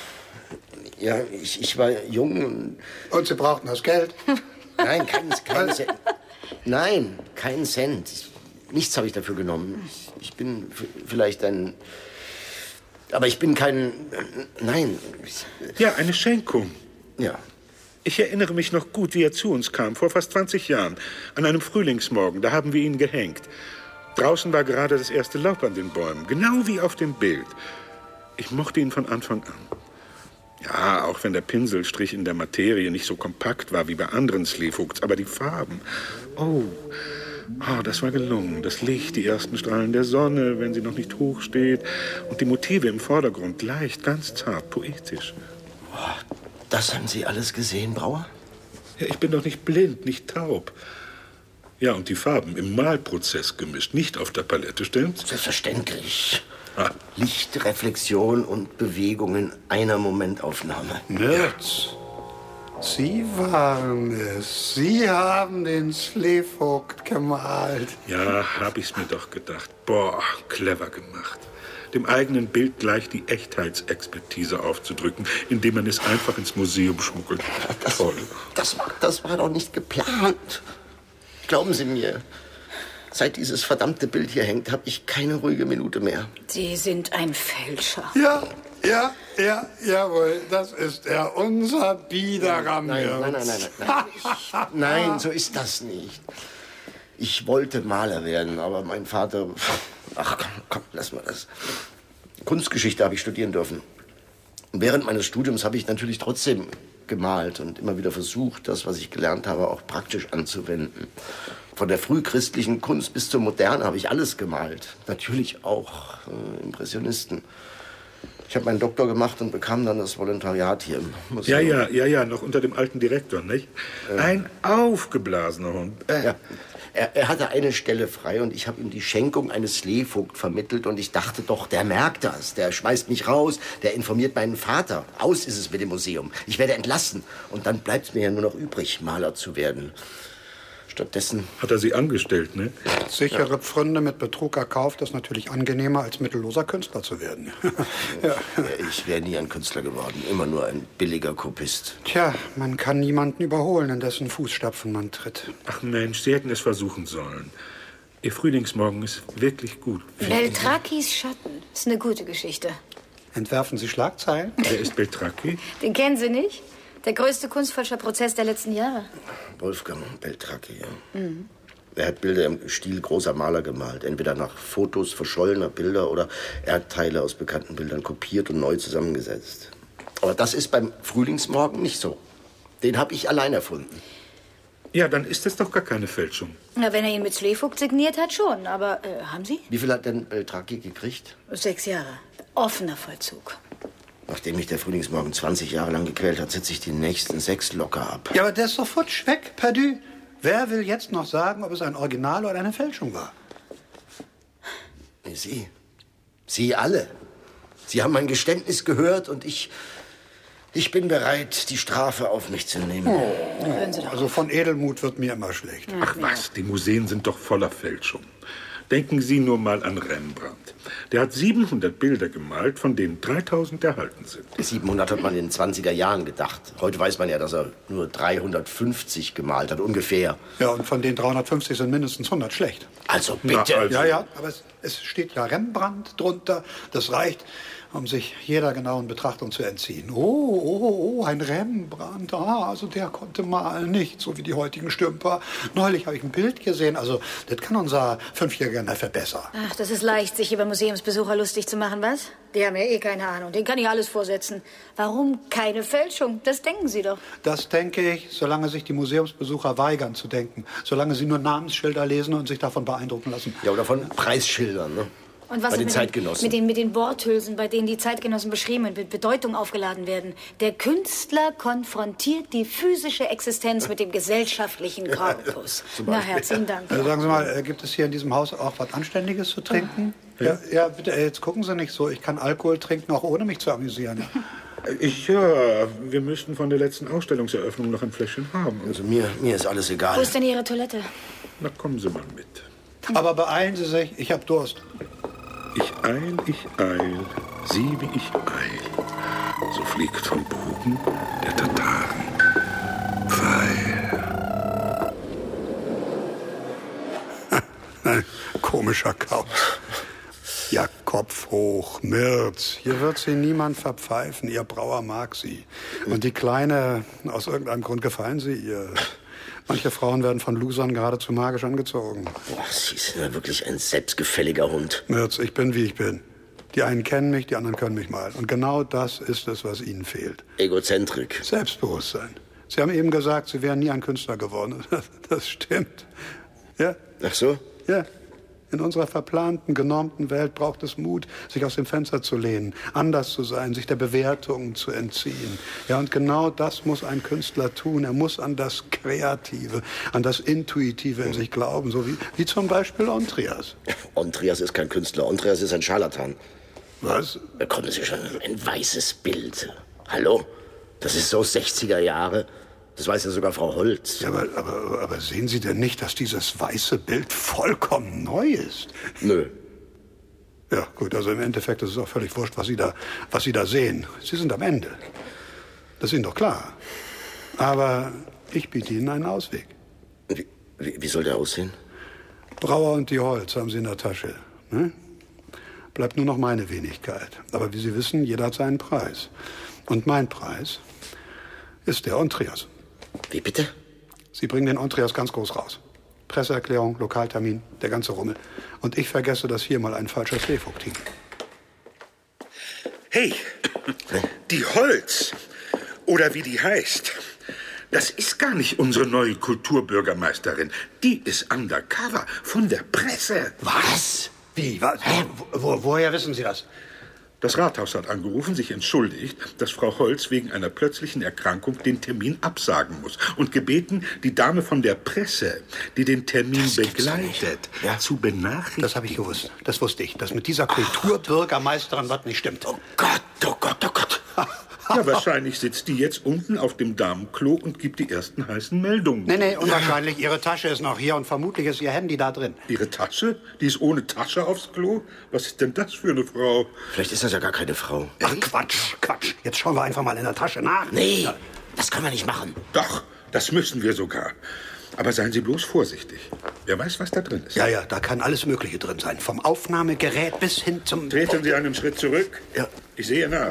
war jung. Und Sie brauchten das Geld? Nein, keinen Cent. Nein, keinen Cent. Nichts habe ich dafür genommen. Ich bin vielleicht ein... Aber ich bin kein... Nein. Ja, eine Schenkung. Ja. Ich erinnere mich noch gut, wie er zu uns kam, vor fast 20 Jahren. An einem Frühlingsmorgen, da haben wir ihn gehängt. Draußen war gerade das erste Laub an den Bäumen, genau wie auf dem Bild. Ich mochte ihn von Anfang an. Ja, auch wenn der Pinselstrich in der Materie nicht so kompakt war wie bei anderen Slevoogds, aber die Farben... Oh, das war gelungen. Das Licht, die ersten Strahlen der Sonne, wenn sie noch nicht hoch steht. Und die Motive im Vordergrund, leicht, ganz zart, poetisch. Das haben Sie alles gesehen, Brauer? Ja, ich bin doch nicht blind, nicht taub. Ja, und die Farben im Malprozess gemischt, nicht auf der Palette, stimmt's? Selbstverständlich. Licht, Reflexion und Bewegung in einer Momentaufnahme. Mirz, Sie waren es. Sie haben den Slevoogd gemalt. Ja, hab ich's mir doch gedacht. Boah, clever gemacht. Dem eigenen Bild gleich die Echtheitsexpertise aufzudrücken, indem man es einfach ins Museum schmuggelt. Toll. Das war doch nicht geplant. Glauben Sie mir, seit dieses verdammte Bild hier hängt, habe ich keine ruhige Minute mehr. Sie sind ein Fälscher. Jawohl, das ist er, unser Biederer Mirz. Nein, so ist das nicht. Ich wollte Maler werden, aber mein Vater... Ach, komm, lass mal das. Kunstgeschichte habe ich studieren dürfen. Und während meines Studiums habe ich natürlich trotzdem gemalt und immer wieder versucht, das, was ich gelernt habe, auch praktisch anzuwenden. Von der frühchristlichen Kunst bis zur Moderne habe ich alles gemalt. Natürlich auch Impressionisten. Ich habe meinen Doktor gemacht und bekam dann das Volontariat hier im Museum. Ja, noch unter dem alten Direktor, nicht? Ein aufgeblasener Hund. Ja. Er hatte eine Stelle frei und ich habe ihm die Schenkung eines Slevoogd vermittelt und ich dachte doch, der merkt das, der schmeißt mich raus, der informiert meinen Vater. Aus ist es mit dem Museum. Ich werde entlassen und dann bleibt mir ja nur noch übrig, Maler zu werden. Stattdessen... Hat er Sie angestellt, ne? Sichere Pfründe mit Betrug erkauft ist natürlich angenehmer, als mittelloser Künstler zu werden. Ja. Ich wäre nie ein Künstler geworden, immer nur ein billiger Kopist. Tja, man kann niemanden überholen, in dessen Fußstapfen man tritt. Ach Mensch, Sie hätten es versuchen sollen. Ihr Frühlingsmorgen ist wirklich gut. Beltrakis Schatten ist eine gute Geschichte. Entwerfen Sie Schlagzeilen? Wer ist Beltraki? Den kennen Sie nicht? Der größte Kunstfälscherprozess der letzten Jahre. Wolfgang Beltraki, ja. Mhm. Er hat Bilder im Stil großer Maler gemalt. Entweder nach Fotos verschollener Bilder oder Erdteile aus bekannten Bildern kopiert und neu zusammengesetzt. Aber das ist beim Frühlingsmorgen nicht so. Den habe ich allein erfunden. Ja, dann ist das doch gar keine Fälschung. Na, wenn er ihn mit Slevoogd signiert hat, schon. Aber haben Sie? Wie viel hat denn Beltraki gekriegt? 6 Jahre. Offener Vollzug. Nachdem mich der Frühlingsmorgen 20 Jahre lang gequält hat, sitze ich die nächsten 6 locker ab. Ja, aber der ist doch futsch weg, perdu. Wer will jetzt noch sagen, ob es ein Original oder eine Fälschung war? Sie. Sie alle. Sie haben mein Geständnis gehört und ich bin bereit, die Strafe auf mich zu nehmen. Also von Edelmut wird mir immer schlecht. Ach was, die Museen sind doch voller Fälschung. Denken Sie nur mal an Rembrandt. Der hat 700 Bilder gemalt, von denen 3000 erhalten sind. 700 hat man in den 20er Jahren gedacht. Heute weiß man ja, dass er nur 350 gemalt hat, ungefähr. Ja, und von den 350 sind mindestens 100 schlecht. Also bitte. Na, also. Ja, aber es steht ja Rembrandt drunter. Das reicht, um sich jeder genauen Betrachtung zu entziehen. Oh, ein Rembrandt. Also der konnte malen, nicht so wie die heutigen Stümper. Neulich habe ich ein Bild gesehen. Also das kann unser 5-jähriger Neffe besser. Ach, das ist leicht, sich über Museumsbesucher lustig zu machen, was? Die haben ja eh keine Ahnung. Den kann ich alles vorsetzen. Warum keine Fälschung? Das denken Sie doch. Das denke ich, solange sich die Museumsbesucher weigern zu denken. Solange sie nur Namensschilder lesen und sich davon beeindrucken lassen. Ja, oder von Preisschildern, ne? Und was bei den mit Zeitgenossen. Mit den Worthülsen, bei denen die Zeitgenossen beschrieben und mit Bedeutung aufgeladen werden. Der Künstler konfrontiert die physische Existenz mit dem gesellschaftlichen Korpus. Na, herzlichen Dank. Sagen Sie mal, gibt es hier in diesem Haus auch was Anständiges zu trinken? Ja, bitte, jetzt gucken Sie nicht so. Ich kann Alkohol trinken, auch ohne mich zu amüsieren. Wir müssten von der letzten Ausstellungseröffnung noch ein Fläschchen haben. Also mir ist alles egal. Wo ist denn Ihre Toilette? Na, kommen Sie mal mit. Aber beeilen Sie sich, ich habe Durst. Ich eil, sieh wie ich eil. So fliegt vom Bogen der Tataren Pfeil. Ein komischer Kauz. Ja, Kopf hoch, Mirz. Hier wird sie niemand verpfeifen. Ihr Brauer mag sie. Und die Kleine, aus irgendeinem Grund gefallen sie ihr. Manche Frauen werden von Losern geradezu magisch angezogen. Boah, Sie sind ja wirklich ein selbstgefälliger Hund. Mirz, ich bin, wie ich bin. Die einen kennen mich, die anderen können mich mal. Und genau das ist es, was Ihnen fehlt. Egozentrik. Selbstbewusstsein. Sie haben eben gesagt, Sie wären nie ein Künstler geworden. Das stimmt. Ja? Ach so? Ja. In unserer verplanten, genormten Welt braucht es Mut, sich aus dem Fenster zu lehnen, anders zu sein, sich der Bewertung zu entziehen. Ja, und genau das muss ein Künstler tun. Er muss an das Kreative, an das Intuitive in sich glauben, so wie zum Beispiel Ondrias. Ondrias ist kein Künstler, Ondrias ist ein Scharlatan. Was? Bekommen Sie schon ein weißes Bild. Hallo? Das ist so 60er Jahre. Das weiß ja sogar Frau Holz. Ja, aber sehen Sie denn nicht, dass dieses weiße Bild vollkommen neu ist? Nö. Ja, gut, also im Endeffekt ist es auch völlig wurscht, was Sie da sehen. Sie sind am Ende. Das ist Ihnen doch klar. Aber ich biete Ihnen einen Ausweg. Wie soll der aussehen? Brauer und die Holz haben Sie in der Tasche. Ne? Bleibt nur noch meine Wenigkeit. Aber wie Sie wissen, jeder hat seinen Preis. Und mein Preis ist der Ondrias. Wie bitte? Sie bringen den Ondrias ganz groß raus. Presseerklärung, Lokaltermin, der ganze Rummel. Und ich vergesse, dass hier mal ein falscher Slevogt hing. Hey, die Holz, oder wie die heißt, das ist gar nicht unsere neue Kulturbürgermeisterin. Die ist undercover von der Presse. Was? Wie? Was? Hä? Woher wissen Sie das? Das Rathaus hat angerufen, sich entschuldigt, dass Frau Holz wegen einer plötzlichen Erkrankung den Termin absagen muss und gebeten, die Dame von der Presse, die den Termin begleitet, zu benachrichtigen. Das habe ich gewusst. Das wusste ich. Dass mit dieser Kulturbürgermeisterin was nicht stimmt. Oh Gott, oh Gott, oh Gott. Ja, wahrscheinlich sitzt die jetzt unten auf dem Damenklo und gibt die ersten heißen Meldungen. Nee, unwahrscheinlich. Ihre Tasche ist noch hier und vermutlich ist Ihr Handy da drin. Ihre Tasche? Die ist ohne Tasche aufs Klo? Was ist denn das für eine Frau? Vielleicht ist das ja gar keine Frau. Ach, Quatsch. Jetzt schauen wir einfach mal in der Tasche nach. Nee, das können wir nicht machen. Doch, das müssen wir sogar. Aber seien Sie bloß vorsichtig. Wer weiß, was da drin ist. Ja, da kann alles Mögliche drin sein. Vom Aufnahmegerät bis hin zum... Treten Sie einen Schritt zurück. Ja. Ich sehe nach.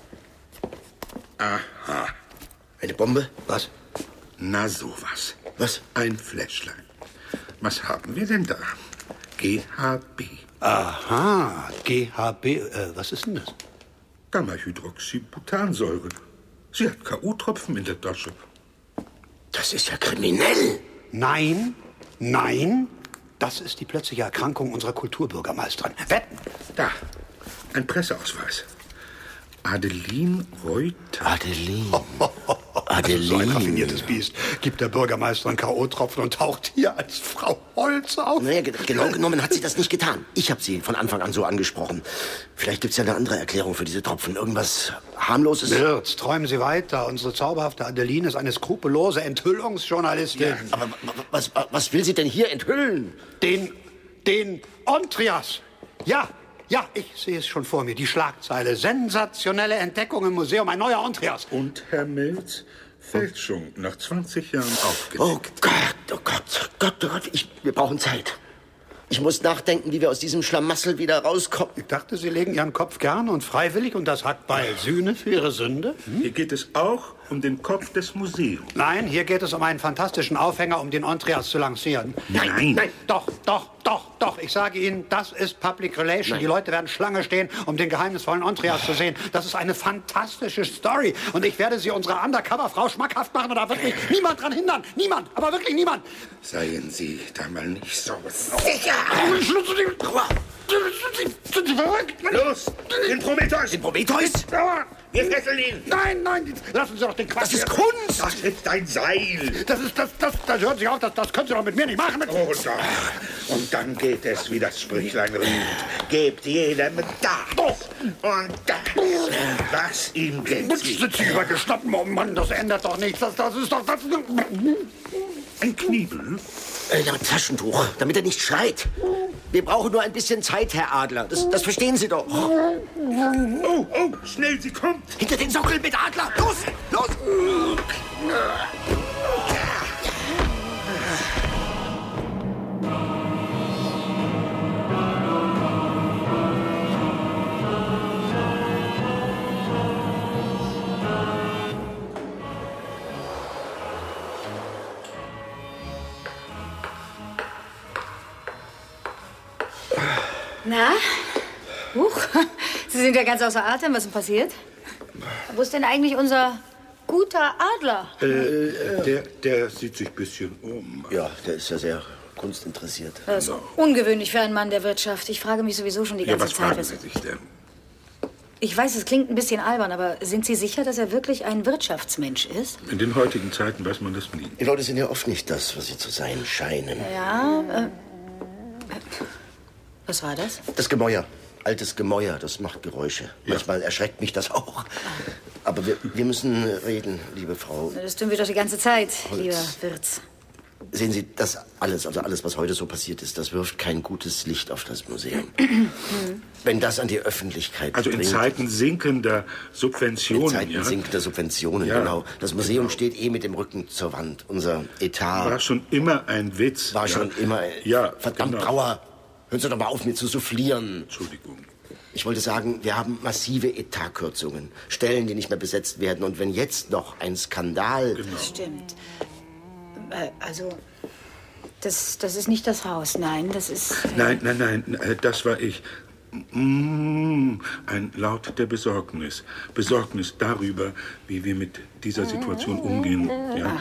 Aha. Eine Bombe? Was? Na sowas. Was? Ein Fläschlein. Was haben wir denn da? GHB. Aha, GHB. Was ist denn das? Gamma-Hydroxybutansäure. Sie hat K.O.-Tropfen in der Tasche. Das ist ja kriminell. Nein. Das ist die plötzliche Erkrankung unserer Kulturbürgermeisterin. Wetten? Da, ein Presseausweis. Adeline Reuter. Adeline. So ein raffiniertes Biest. Gibt der Bürgermeisterin K.O.-Tropfen und taucht hier als Frau Holz auf. Naja, genau genommen hat sie das nicht getan. Ich habe sie von Anfang an so angesprochen. Vielleicht gibt's ja eine andere Erklärung für diese Tropfen. Irgendwas harmloses. Wirtz, träumen Sie weiter. Unsere zauberhafte Adeline ist eine skrupellose Enthüllungsjournalistin. Ja, aber was will sie denn hier enthüllen? Den den Andreas. Ja, ich sehe es schon vor mir. Die Schlagzeile. Sensationelle Entdeckung im Museum. Ein neuer Andreas. Und Herr Milz, Fälschung nach 20 Jahren aufgedeckt. Oh Gott, wir brauchen Zeit. Ich muss nachdenken, wie wir aus diesem Schlamassel wieder rauskommen. Ich dachte, Sie legen Ihren Kopf gerne und freiwillig und das hat bei Sühne für Ihre Sünde. Hier geht es auch um den Kopf des Museums. Nein, hier geht es um einen fantastischen Aufhänger, um den Andreas zu lancieren. Nein. Doch. Ich sage Ihnen, das ist Public Relation. Nein. Die Leute werden Schlange stehen, um den geheimnisvollen Andreas zu sehen. Das ist eine fantastische Story. Und ich werde sie unserer Undercover-Frau schmackhaft machen. Und da wird mich niemand dran hindern. Niemand, aber wirklich niemand. Seien Sie da mal nicht so sicher. Sind Sie verrückt? Los, den Prometheus! Den Prometheus? Wir fesseln ihn! Nein, lassen Sie doch den Quatsch. Das ist Kunst! Das ist ein Seil! Das hören Sie auf, das können Sie doch mit mir nicht machen. Oh doch. Und dann geht es, wie das Sprüchlein rühmt. Gebt jedem das und das, was ihm geht. Sind Sie übergestanden? Oh Mann, das ändert doch nichts. Das ist doch... Ein Kniebel? Ein Taschentuch, damit er nicht schreit. Wir brauchen nur ein bisschen Zeit, Herr Adler. Das verstehen Sie doch. Oh, schnell, sie kommt! Hinter den Sockel mit Adler. Los! Na? Huch, Sie sind ja ganz außer Atem. Was ist denn passiert? Wo ist denn eigentlich unser guter Adler? Der sieht sich ein bisschen um. Ja, der ist ja sehr kunstinteressiert. Das ist ungewöhnlich für einen Mann der Wirtschaft. Ich frage mich sowieso schon die ganze Was Zeit. fragen Sie sich denn? Ich weiß, es klingt ein bisschen albern, aber sind Sie sicher, dass er wirklich ein Wirtschaftsmensch ist? In den heutigen Zeiten weiß man das nie. Die Leute sind ja oft nicht das, was sie zu sein scheinen. Ja, was war das? Das Gemäuer. Altes Gemäuer, das macht Geräusche. Ja. Manchmal erschreckt mich das auch. Aber wir müssen reden, liebe Frau. Das tun wir doch die ganze Zeit, lieber Wirtz. Sehen Sie, das alles, also alles, was heute so passiert ist, das wirft kein gutes Licht auf das Museum. Wenn das an die Öffentlichkeit Also in dringt, Zeiten sinkender Subventionen, in Zeiten sinkender Subventionen, Ja. genau. Das Museum steht mit dem Rücken zur Wand. Unser Etat War schon immer ein Witz. war schon immer... Ja, verdammt, genau. Brauer, hören Sie doch mal auf, mir zu soufflieren. Entschuldigung. Ich wollte sagen, wir haben massive Etatkürzungen. Stellen, die nicht mehr besetzt werden. Und wenn jetzt noch ein Skandal... Genau. Stimmt. Also, das ist nicht das Haus, nein, das ist... Nein, das war ich. Ein Laut der Besorgnis. Besorgnis darüber, wie wir mit dieser Situation umgehen. Ja?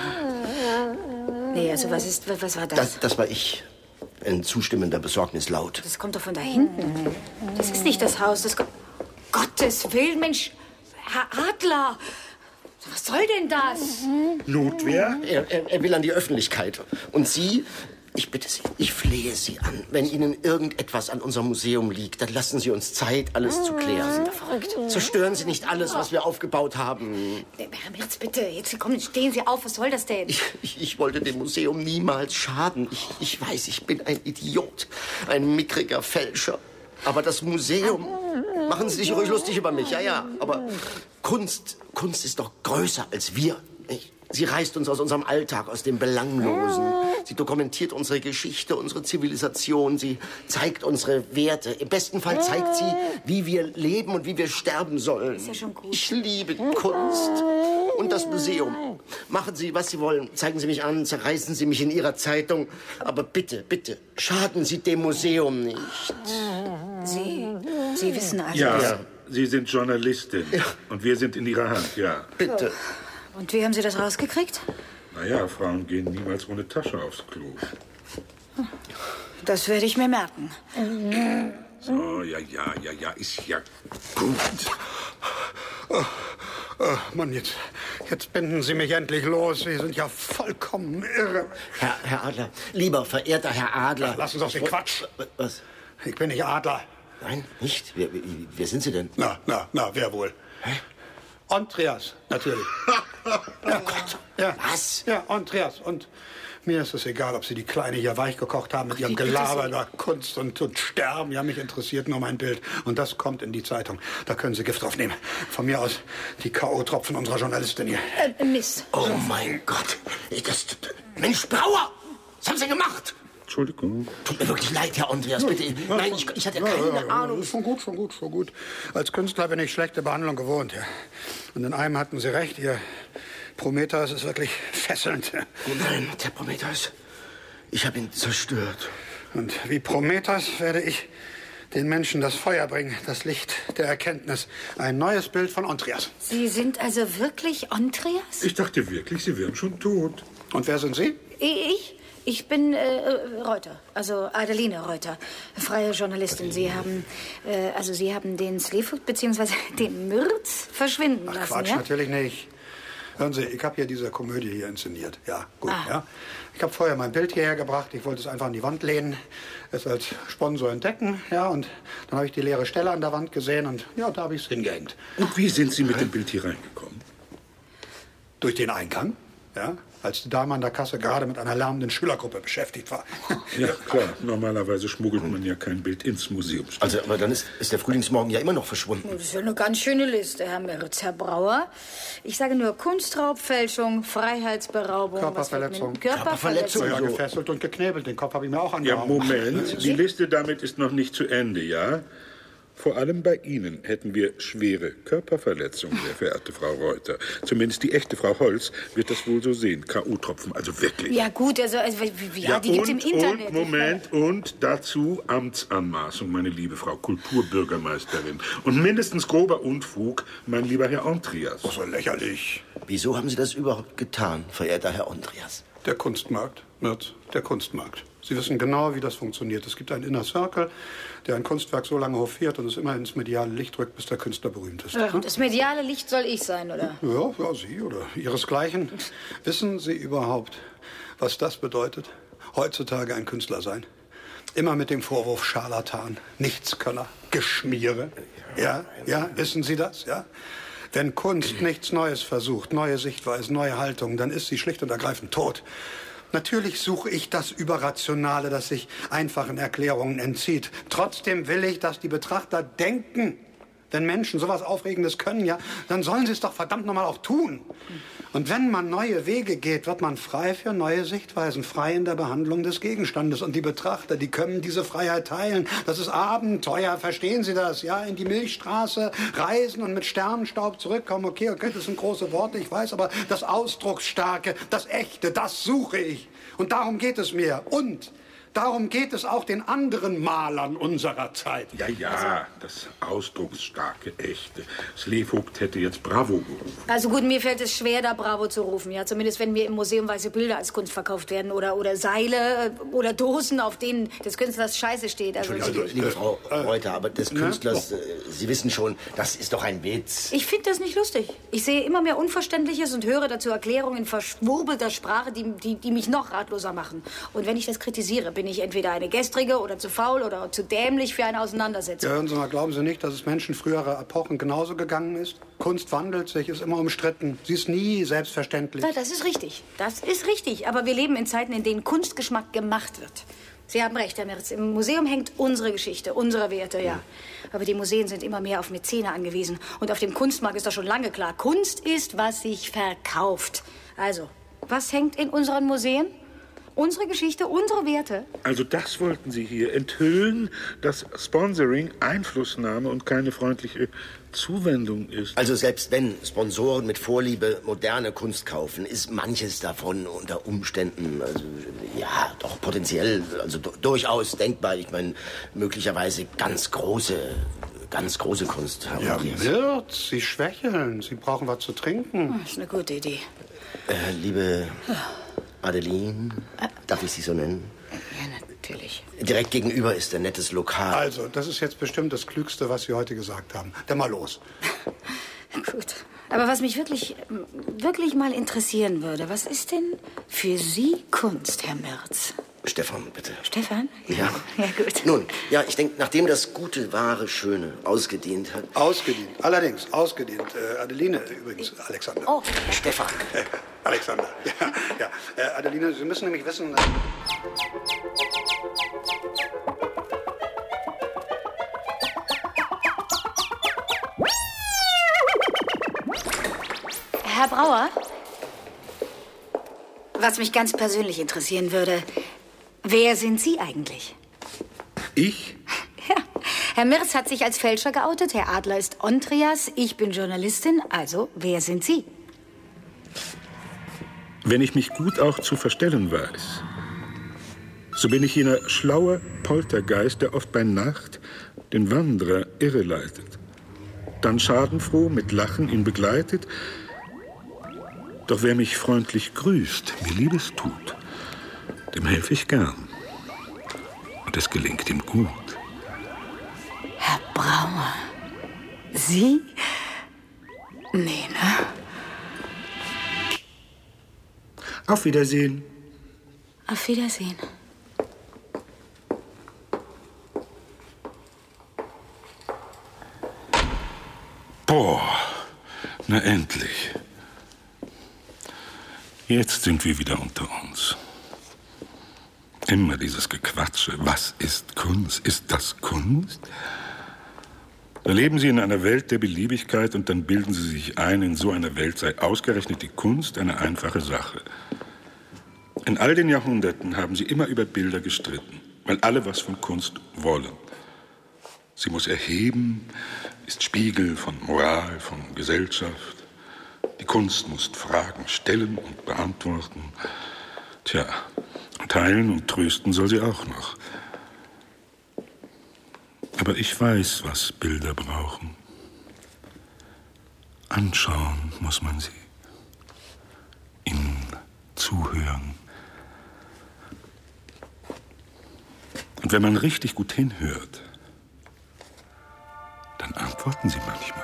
Nee, also was war das? Das war ich. Ein zustimmender Besorgnislaut. Das kommt doch von da hinten. Das ist nicht das Haus, das kommt... Gottes Willen, Mensch, Herr Adler! Was soll denn das? Notwehr? Er will an die Öffentlichkeit. Und Sie, ich bitte Sie, ich flehe Sie an. Wenn Ihnen irgendetwas an unserem Museum liegt, dann lassen Sie uns Zeit, alles zu klären. Sind verrückt. Zerstören Sie nicht alles, was wir aufgebaut haben. Herr Milz, bitte, jetzt kommen, stehen Sie auf, was soll das denn? Ich wollte dem Museum niemals schaden. Ich weiß, ich bin ein Idiot, ein mickriger Fälscher. Aber das Museum... Machen Sie sich ruhig lustig über mich, ja. Aber Kunst ist doch größer als wir. Nicht? Sie reißt uns aus unserem Alltag, aus dem Belanglosen. Sie dokumentiert unsere Geschichte, unsere Zivilisation. Sie zeigt unsere Werte. Im besten Fall zeigt sie, wie wir leben und wie wir sterben sollen. Ist ja schon gut. Ich liebe Kunst und das Museum. Machen Sie, was Sie wollen. Zeigen Sie mich an, zerreißen Sie mich in Ihrer Zeitung. Aber bitte, schaden Sie dem Museum nicht. Sie wissen also... Ja, Sie sind Journalistin. Ja. Und wir sind in Ihrer Hand, ja. Bitte. Und wie haben Sie das rausgekriegt? Naja, Frauen gehen niemals ohne Tasche aufs Klo. Das werde ich mir merken. So, ja, ist ja gut. Mann, jetzt binden Sie mich endlich los. Sie sind ja vollkommen irre. Herr Adler, lieber verehrter Herr Adler. Lassen Sie doch den Quatsch. Was? Ich bin nicht Adler. Nein, nicht? Wer sind Sie denn? Na, wer wohl? Hä? Andreas, natürlich. Ja, Gott. Ja. Was? Ja, Andreas. Und mir ist es egal, ob Sie die Kleine hier weichgekocht haben mit ihrem Gelaber über Kunst und Sterben. Ja, mich interessiert nur mein Bild. Und das kommt in die Zeitung. Da können Sie Gift drauf nehmen. Von mir aus die K.O.-Tropfen unserer Journalistin hier. Miss. Oh mein Gott. Mensch, Brauer! Was haben Sie gemacht? Entschuldigung. Tut mir wirklich leid, Herr Andreas, bitte. Nein, ich hatte keine Ahnung. Schon gut. Als Künstler bin ich schlechte Behandlung gewohnt, ja. Und in einem hatten Sie recht, Ihr Prometheus ist wirklich fesselnd. Nein, der Prometheus. Ich habe ihn zerstört. Und wie Prometheus werde ich den Menschen das Feuer bringen, das Licht der Erkenntnis. Ein neues Bild von Andreas. Sie sind also wirklich Andreas? Ich dachte wirklich, Sie wären schon tot. Und wer sind Sie? Ich bin Reuter, also Adeline Reuter, freie Journalistin. Sie haben den Sleefoot bzw. den Mürz verschwinden lassen, Quatsch, ja? natürlich nicht. Hören Sie, ich habe hier diese Komödie hier inszeniert. Ja, gut, ja. Ich habe vorher mein Bild hierher gebracht. Ich wollte es einfach an die Wand lehnen, es als Sponsor entdecken, ja. Und dann habe ich die leere Stelle an der Wand gesehen und ja, da habe ich es hingehängt. Und wie sind Sie mit dem Bild hier reingekommen? Durch den Eingang, ja. Als die Dame an der Kasse gerade mit einer lärmenden Schülergruppe beschäftigt war. Ja, klar. Normalerweise schmuggelt man ja kein Bild ins Museum. Also, aber dann ist der Frühlingsmorgen ja immer noch verschwunden. Das ist ja eine ganz schöne Liste, Herr Merz, Herr Brauer. Ich sage nur Kunstraub, Fälschung, Freiheitsberaubung... Körperverletzung. Körperverletzung. Ja, gefesselt und geknebelt. Den Kopf habe ich mir auch Ja, angehauen. Moment. Die Liste damit ist noch nicht zu Ende, ja? Vor allem bei Ihnen hätten wir schwere Körperverletzungen, sehr verehrte Frau Reuter. Zumindest die echte Frau Holz wird das wohl so sehen. K.O.-Tropfen, also wirklich. Ja gut, also die gibt's im Internet. Und dazu Amtsanmaßung, meine liebe Frau Kulturbürgermeisterin. Und mindestens grober Unfug, mein lieber Herr Andreas. So lächerlich. Wieso haben Sie das überhaupt getan, verehrter Herr Andreas? Der Kunstmarkt, Merz, der Kunstmarkt. Sie wissen genau, wie das funktioniert. Es gibt einen Inner Circle, der ein Kunstwerk so lange hofiert und es immer ins mediale Licht rückt, bis der Künstler berühmt ist. Das mediale Licht soll ich sein, oder? Ja, Sie oder Ihresgleichen. Wissen Sie überhaupt, was das bedeutet, heutzutage ein Künstler sein? Immer mit dem Vorwurf Scharlatan, Nichtskönner, Geschmiere. Ja, wissen Sie das? Ja? Wenn Kunst nichts Neues versucht, neue Sichtweisen, neue Haltungen, dann ist sie schlicht und ergreifend tot. Natürlich suche ich das Überrationale, das sich einfachen Erklärungen entzieht. Trotzdem will ich, dass die Betrachter denken. Wenn Menschen sowas Aufregendes können, ja, dann sollen sie es doch verdammt nochmal auch tun. Und wenn man neue Wege geht, wird man frei für neue Sichtweisen, frei in der Behandlung des Gegenstandes. Und die Betrachter, die können diese Freiheit teilen. Das ist Abenteuer, verstehen Sie das? Ja, in die Milchstraße reisen und mit Sternenstaub zurückkommen. Okay, das sind große Worte, ich weiß, aber das Ausdrucksstarke, das Echte, das suche ich. Und darum geht es mir. Und darum geht es auch den anderen Malern unserer Zeit. Ja, das ausdrucksstarke, echte. Sleevogt hätte jetzt Bravo gerufen. Also gut, mir fällt es schwer, da Bravo zu rufen. Ja, zumindest wenn mir im Museum weiße Bilder als Kunst verkauft werden oder Seile oder Dosen, auf denen des Künstlers Scheiße steht. Also liebe Frau Reuter, aber des Künstlers, Sie wissen schon, das ist doch ein Witz. Ich finde das nicht lustig. Ich sehe immer mehr Unverständliches und höre dazu Erklärungen in verschwurbelter Sprache, die mich noch ratloser machen. Und wenn ich das kritisiere, bin ich entweder eine gestrige oder zu faul oder zu dämlich für eine Auseinandersetzung. Ja, hören Sie mal, glauben Sie nicht, dass es Menschen früherer Epochen genauso gegangen ist? Kunst wandelt sich, ist immer umstritten. Sie ist nie selbstverständlich. Ja, das ist richtig. Das ist richtig. Aber wir leben in Zeiten, in denen Kunstgeschmack gemacht wird. Sie haben recht, Herr Merz. Im Museum hängt unsere Geschichte, unsere Werte, ja. Aber die Museen sind immer mehr auf Mäzene angewiesen. Und auf dem Kunstmarkt ist das schon lange klar. Kunst ist, was sich verkauft. Also, was hängt in unseren Museen? Unsere Geschichte, unsere Werte. Also das wollten Sie hier enthüllen, dass Sponsoring Einflussnahme und keine freundliche Zuwendung ist. Also selbst wenn Sponsoren mit Vorliebe moderne Kunst kaufen, ist manches davon unter Umständen, also ja, doch potenziell, also durchaus denkbar. Ich meine, möglicherweise ganz große Kunst. Ja, Wirtz, Sie schwächeln. Sie brauchen was zu trinken. Das ist eine gute Idee. Liebe Adeline, darf ich Sie so nennen? Ja, natürlich. Direkt gegenüber ist ein nettes Lokal. Also, das ist jetzt bestimmt das Klügste, was Sie heute gesagt haben. Dann mal los. Gut. Aber was mich wirklich mal interessieren würde, was ist denn für Sie Kunst, Herr Merz? Stefan, bitte. Stefan? Ja. Ja, gut. Nun, ja, ich denke, nachdem das Gute, Wahre, Schöne ausgedient hat... Ausgedient, allerdings ausgedient. Adeline übrigens, Alexander. Oh, Stefan. Alexander, ja. Adeline, Sie müssen nämlich wissen... Herr Brauer? Was mich ganz persönlich interessieren würde, wer sind Sie eigentlich? Ich? Ja, Herr Mirz hat sich als Fälscher geoutet, Herr Adler ist Ondrias, ich bin Journalistin, also wer sind Sie? Wenn ich mich gut auch zu verstellen weiß, so bin ich jener schlaue Poltergeist, der oft bei Nacht den Wanderer irreleitet, dann schadenfroh mit Lachen ihn begleitet. Doch wer mich freundlich grüßt, mir Liebes tut, dem helfe ich gern. Und es gelingt ihm gut. Herr Brauer, Sie? Nee, ne? Auf Wiedersehen. Auf Wiedersehen. Boah, na endlich. Jetzt sind wir wieder unter uns. Immer dieses Gequatsche. Was ist Kunst? Ist das Kunst? Da leben Sie in einer Welt der Beliebigkeit und dann bilden Sie sich ein, in so einer Welt sei ausgerechnet die Kunst eine einfache Sache. In all den Jahrhunderten haben Sie immer über Bilder gestritten, weil alle was von Kunst wollen. Sie muss erheben, ist Spiegel von Moral, von Gesellschaft. Die Kunst muss Fragen stellen und beantworten. Tja, und heilen und trösten soll sie auch noch. Aber ich weiß, was Bilder brauchen. Anschauen muss man sie. Ihnen zuhören. Und wenn man richtig gut hinhört, dann antworten sie manchmal.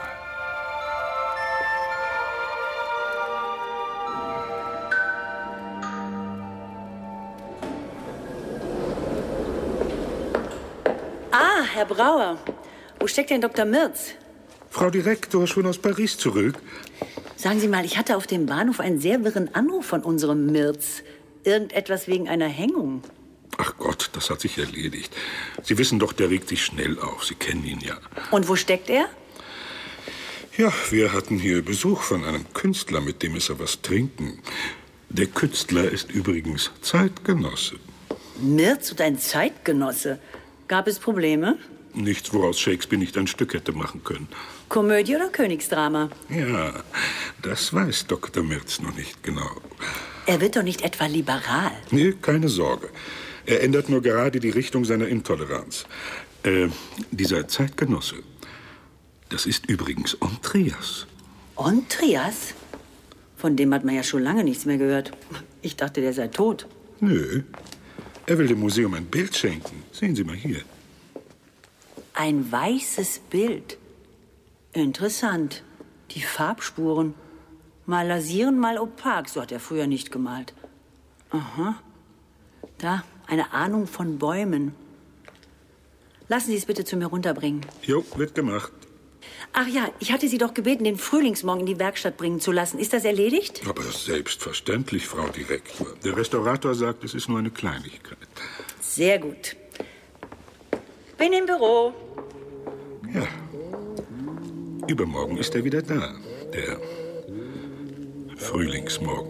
Ah, Herr Brauer. Wo steckt denn Dr. Mirz? Frau Direktor, schon aus Paris zurück. Sagen Sie mal, ich hatte auf dem Bahnhof einen sehr wirren Anruf von unserem Mirz. Irgendetwas wegen einer Hängung. Ach Gott, das hat sich erledigt. Sie wissen doch, der regt sich schnell auf. Sie kennen ihn ja. Und wo steckt er? Ja, wir hatten hier Besuch von einem Künstler, mit dem ist er was trinken. Der Künstler ist übrigens Zeitgenosse. Mirz und ein Zeitgenosse. Gab es Probleme? Nichts, woraus Shakespeare nicht ein Stück hätte machen können. Komödie oder Königsdrama? Ja, das weiß Dr. Mirz noch nicht genau. Er wird doch nicht etwa liberal. Nee, keine Sorge. Er ändert nur gerade die Richtung seiner Intoleranz. Dieser Zeitgenosse, das ist übrigens Ondrias. Ondrias? Von dem hat man ja schon lange nichts mehr gehört. Ich dachte, der sei tot. Nö, er will dem Museum ein Bild schenken. Sehen Sie mal hier. Ein weißes Bild. Interessant. Die Farbspuren. Mal lasieren, mal opak. So hat er früher nicht gemalt. Aha. Da, eine Ahnung von Bäumen. Lassen Sie es bitte zu mir runterbringen. Jo, wird gemacht. Ach ja, ich hatte Sie doch gebeten, den Frühlingsmorgen in die Werkstatt bringen zu lassen. Ist das erledigt? Aber selbstverständlich, Frau Direktor. Der Restaurator sagt, es ist nur eine Kleinigkeit. Sehr gut. Bin im Büro. Ja. Übermorgen ist er wieder da, der Frühlingsmorgen.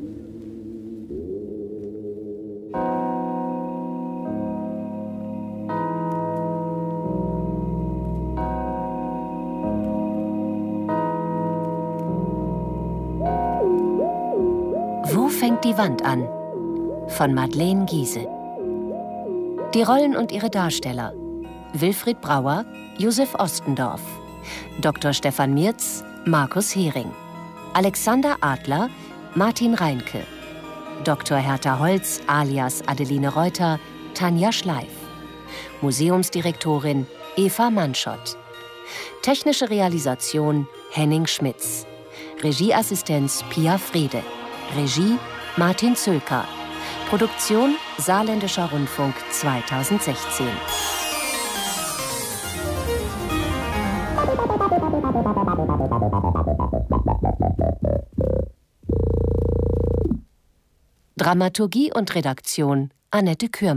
Wo fängt die Wand an? Von Madeleine Giese. Die Rollen und ihre Darsteller: Wilfried Brauer, Josef Ostendorf, Dr. Stefan Mirz, Markus Hering, Alexander Adler, Martin Reinke, Dr. Hertha Holz alias Adeline Reuter, Tanja Schleif, Museumsdirektorin Eva Manschott, technische Realisation Henning Schmitz, Regieassistenz Pia Frede, Regie Martin Zülker, Produktion Saarländischer Rundfunk 2016. Dramaturgie und Redaktion Annette Kürmann.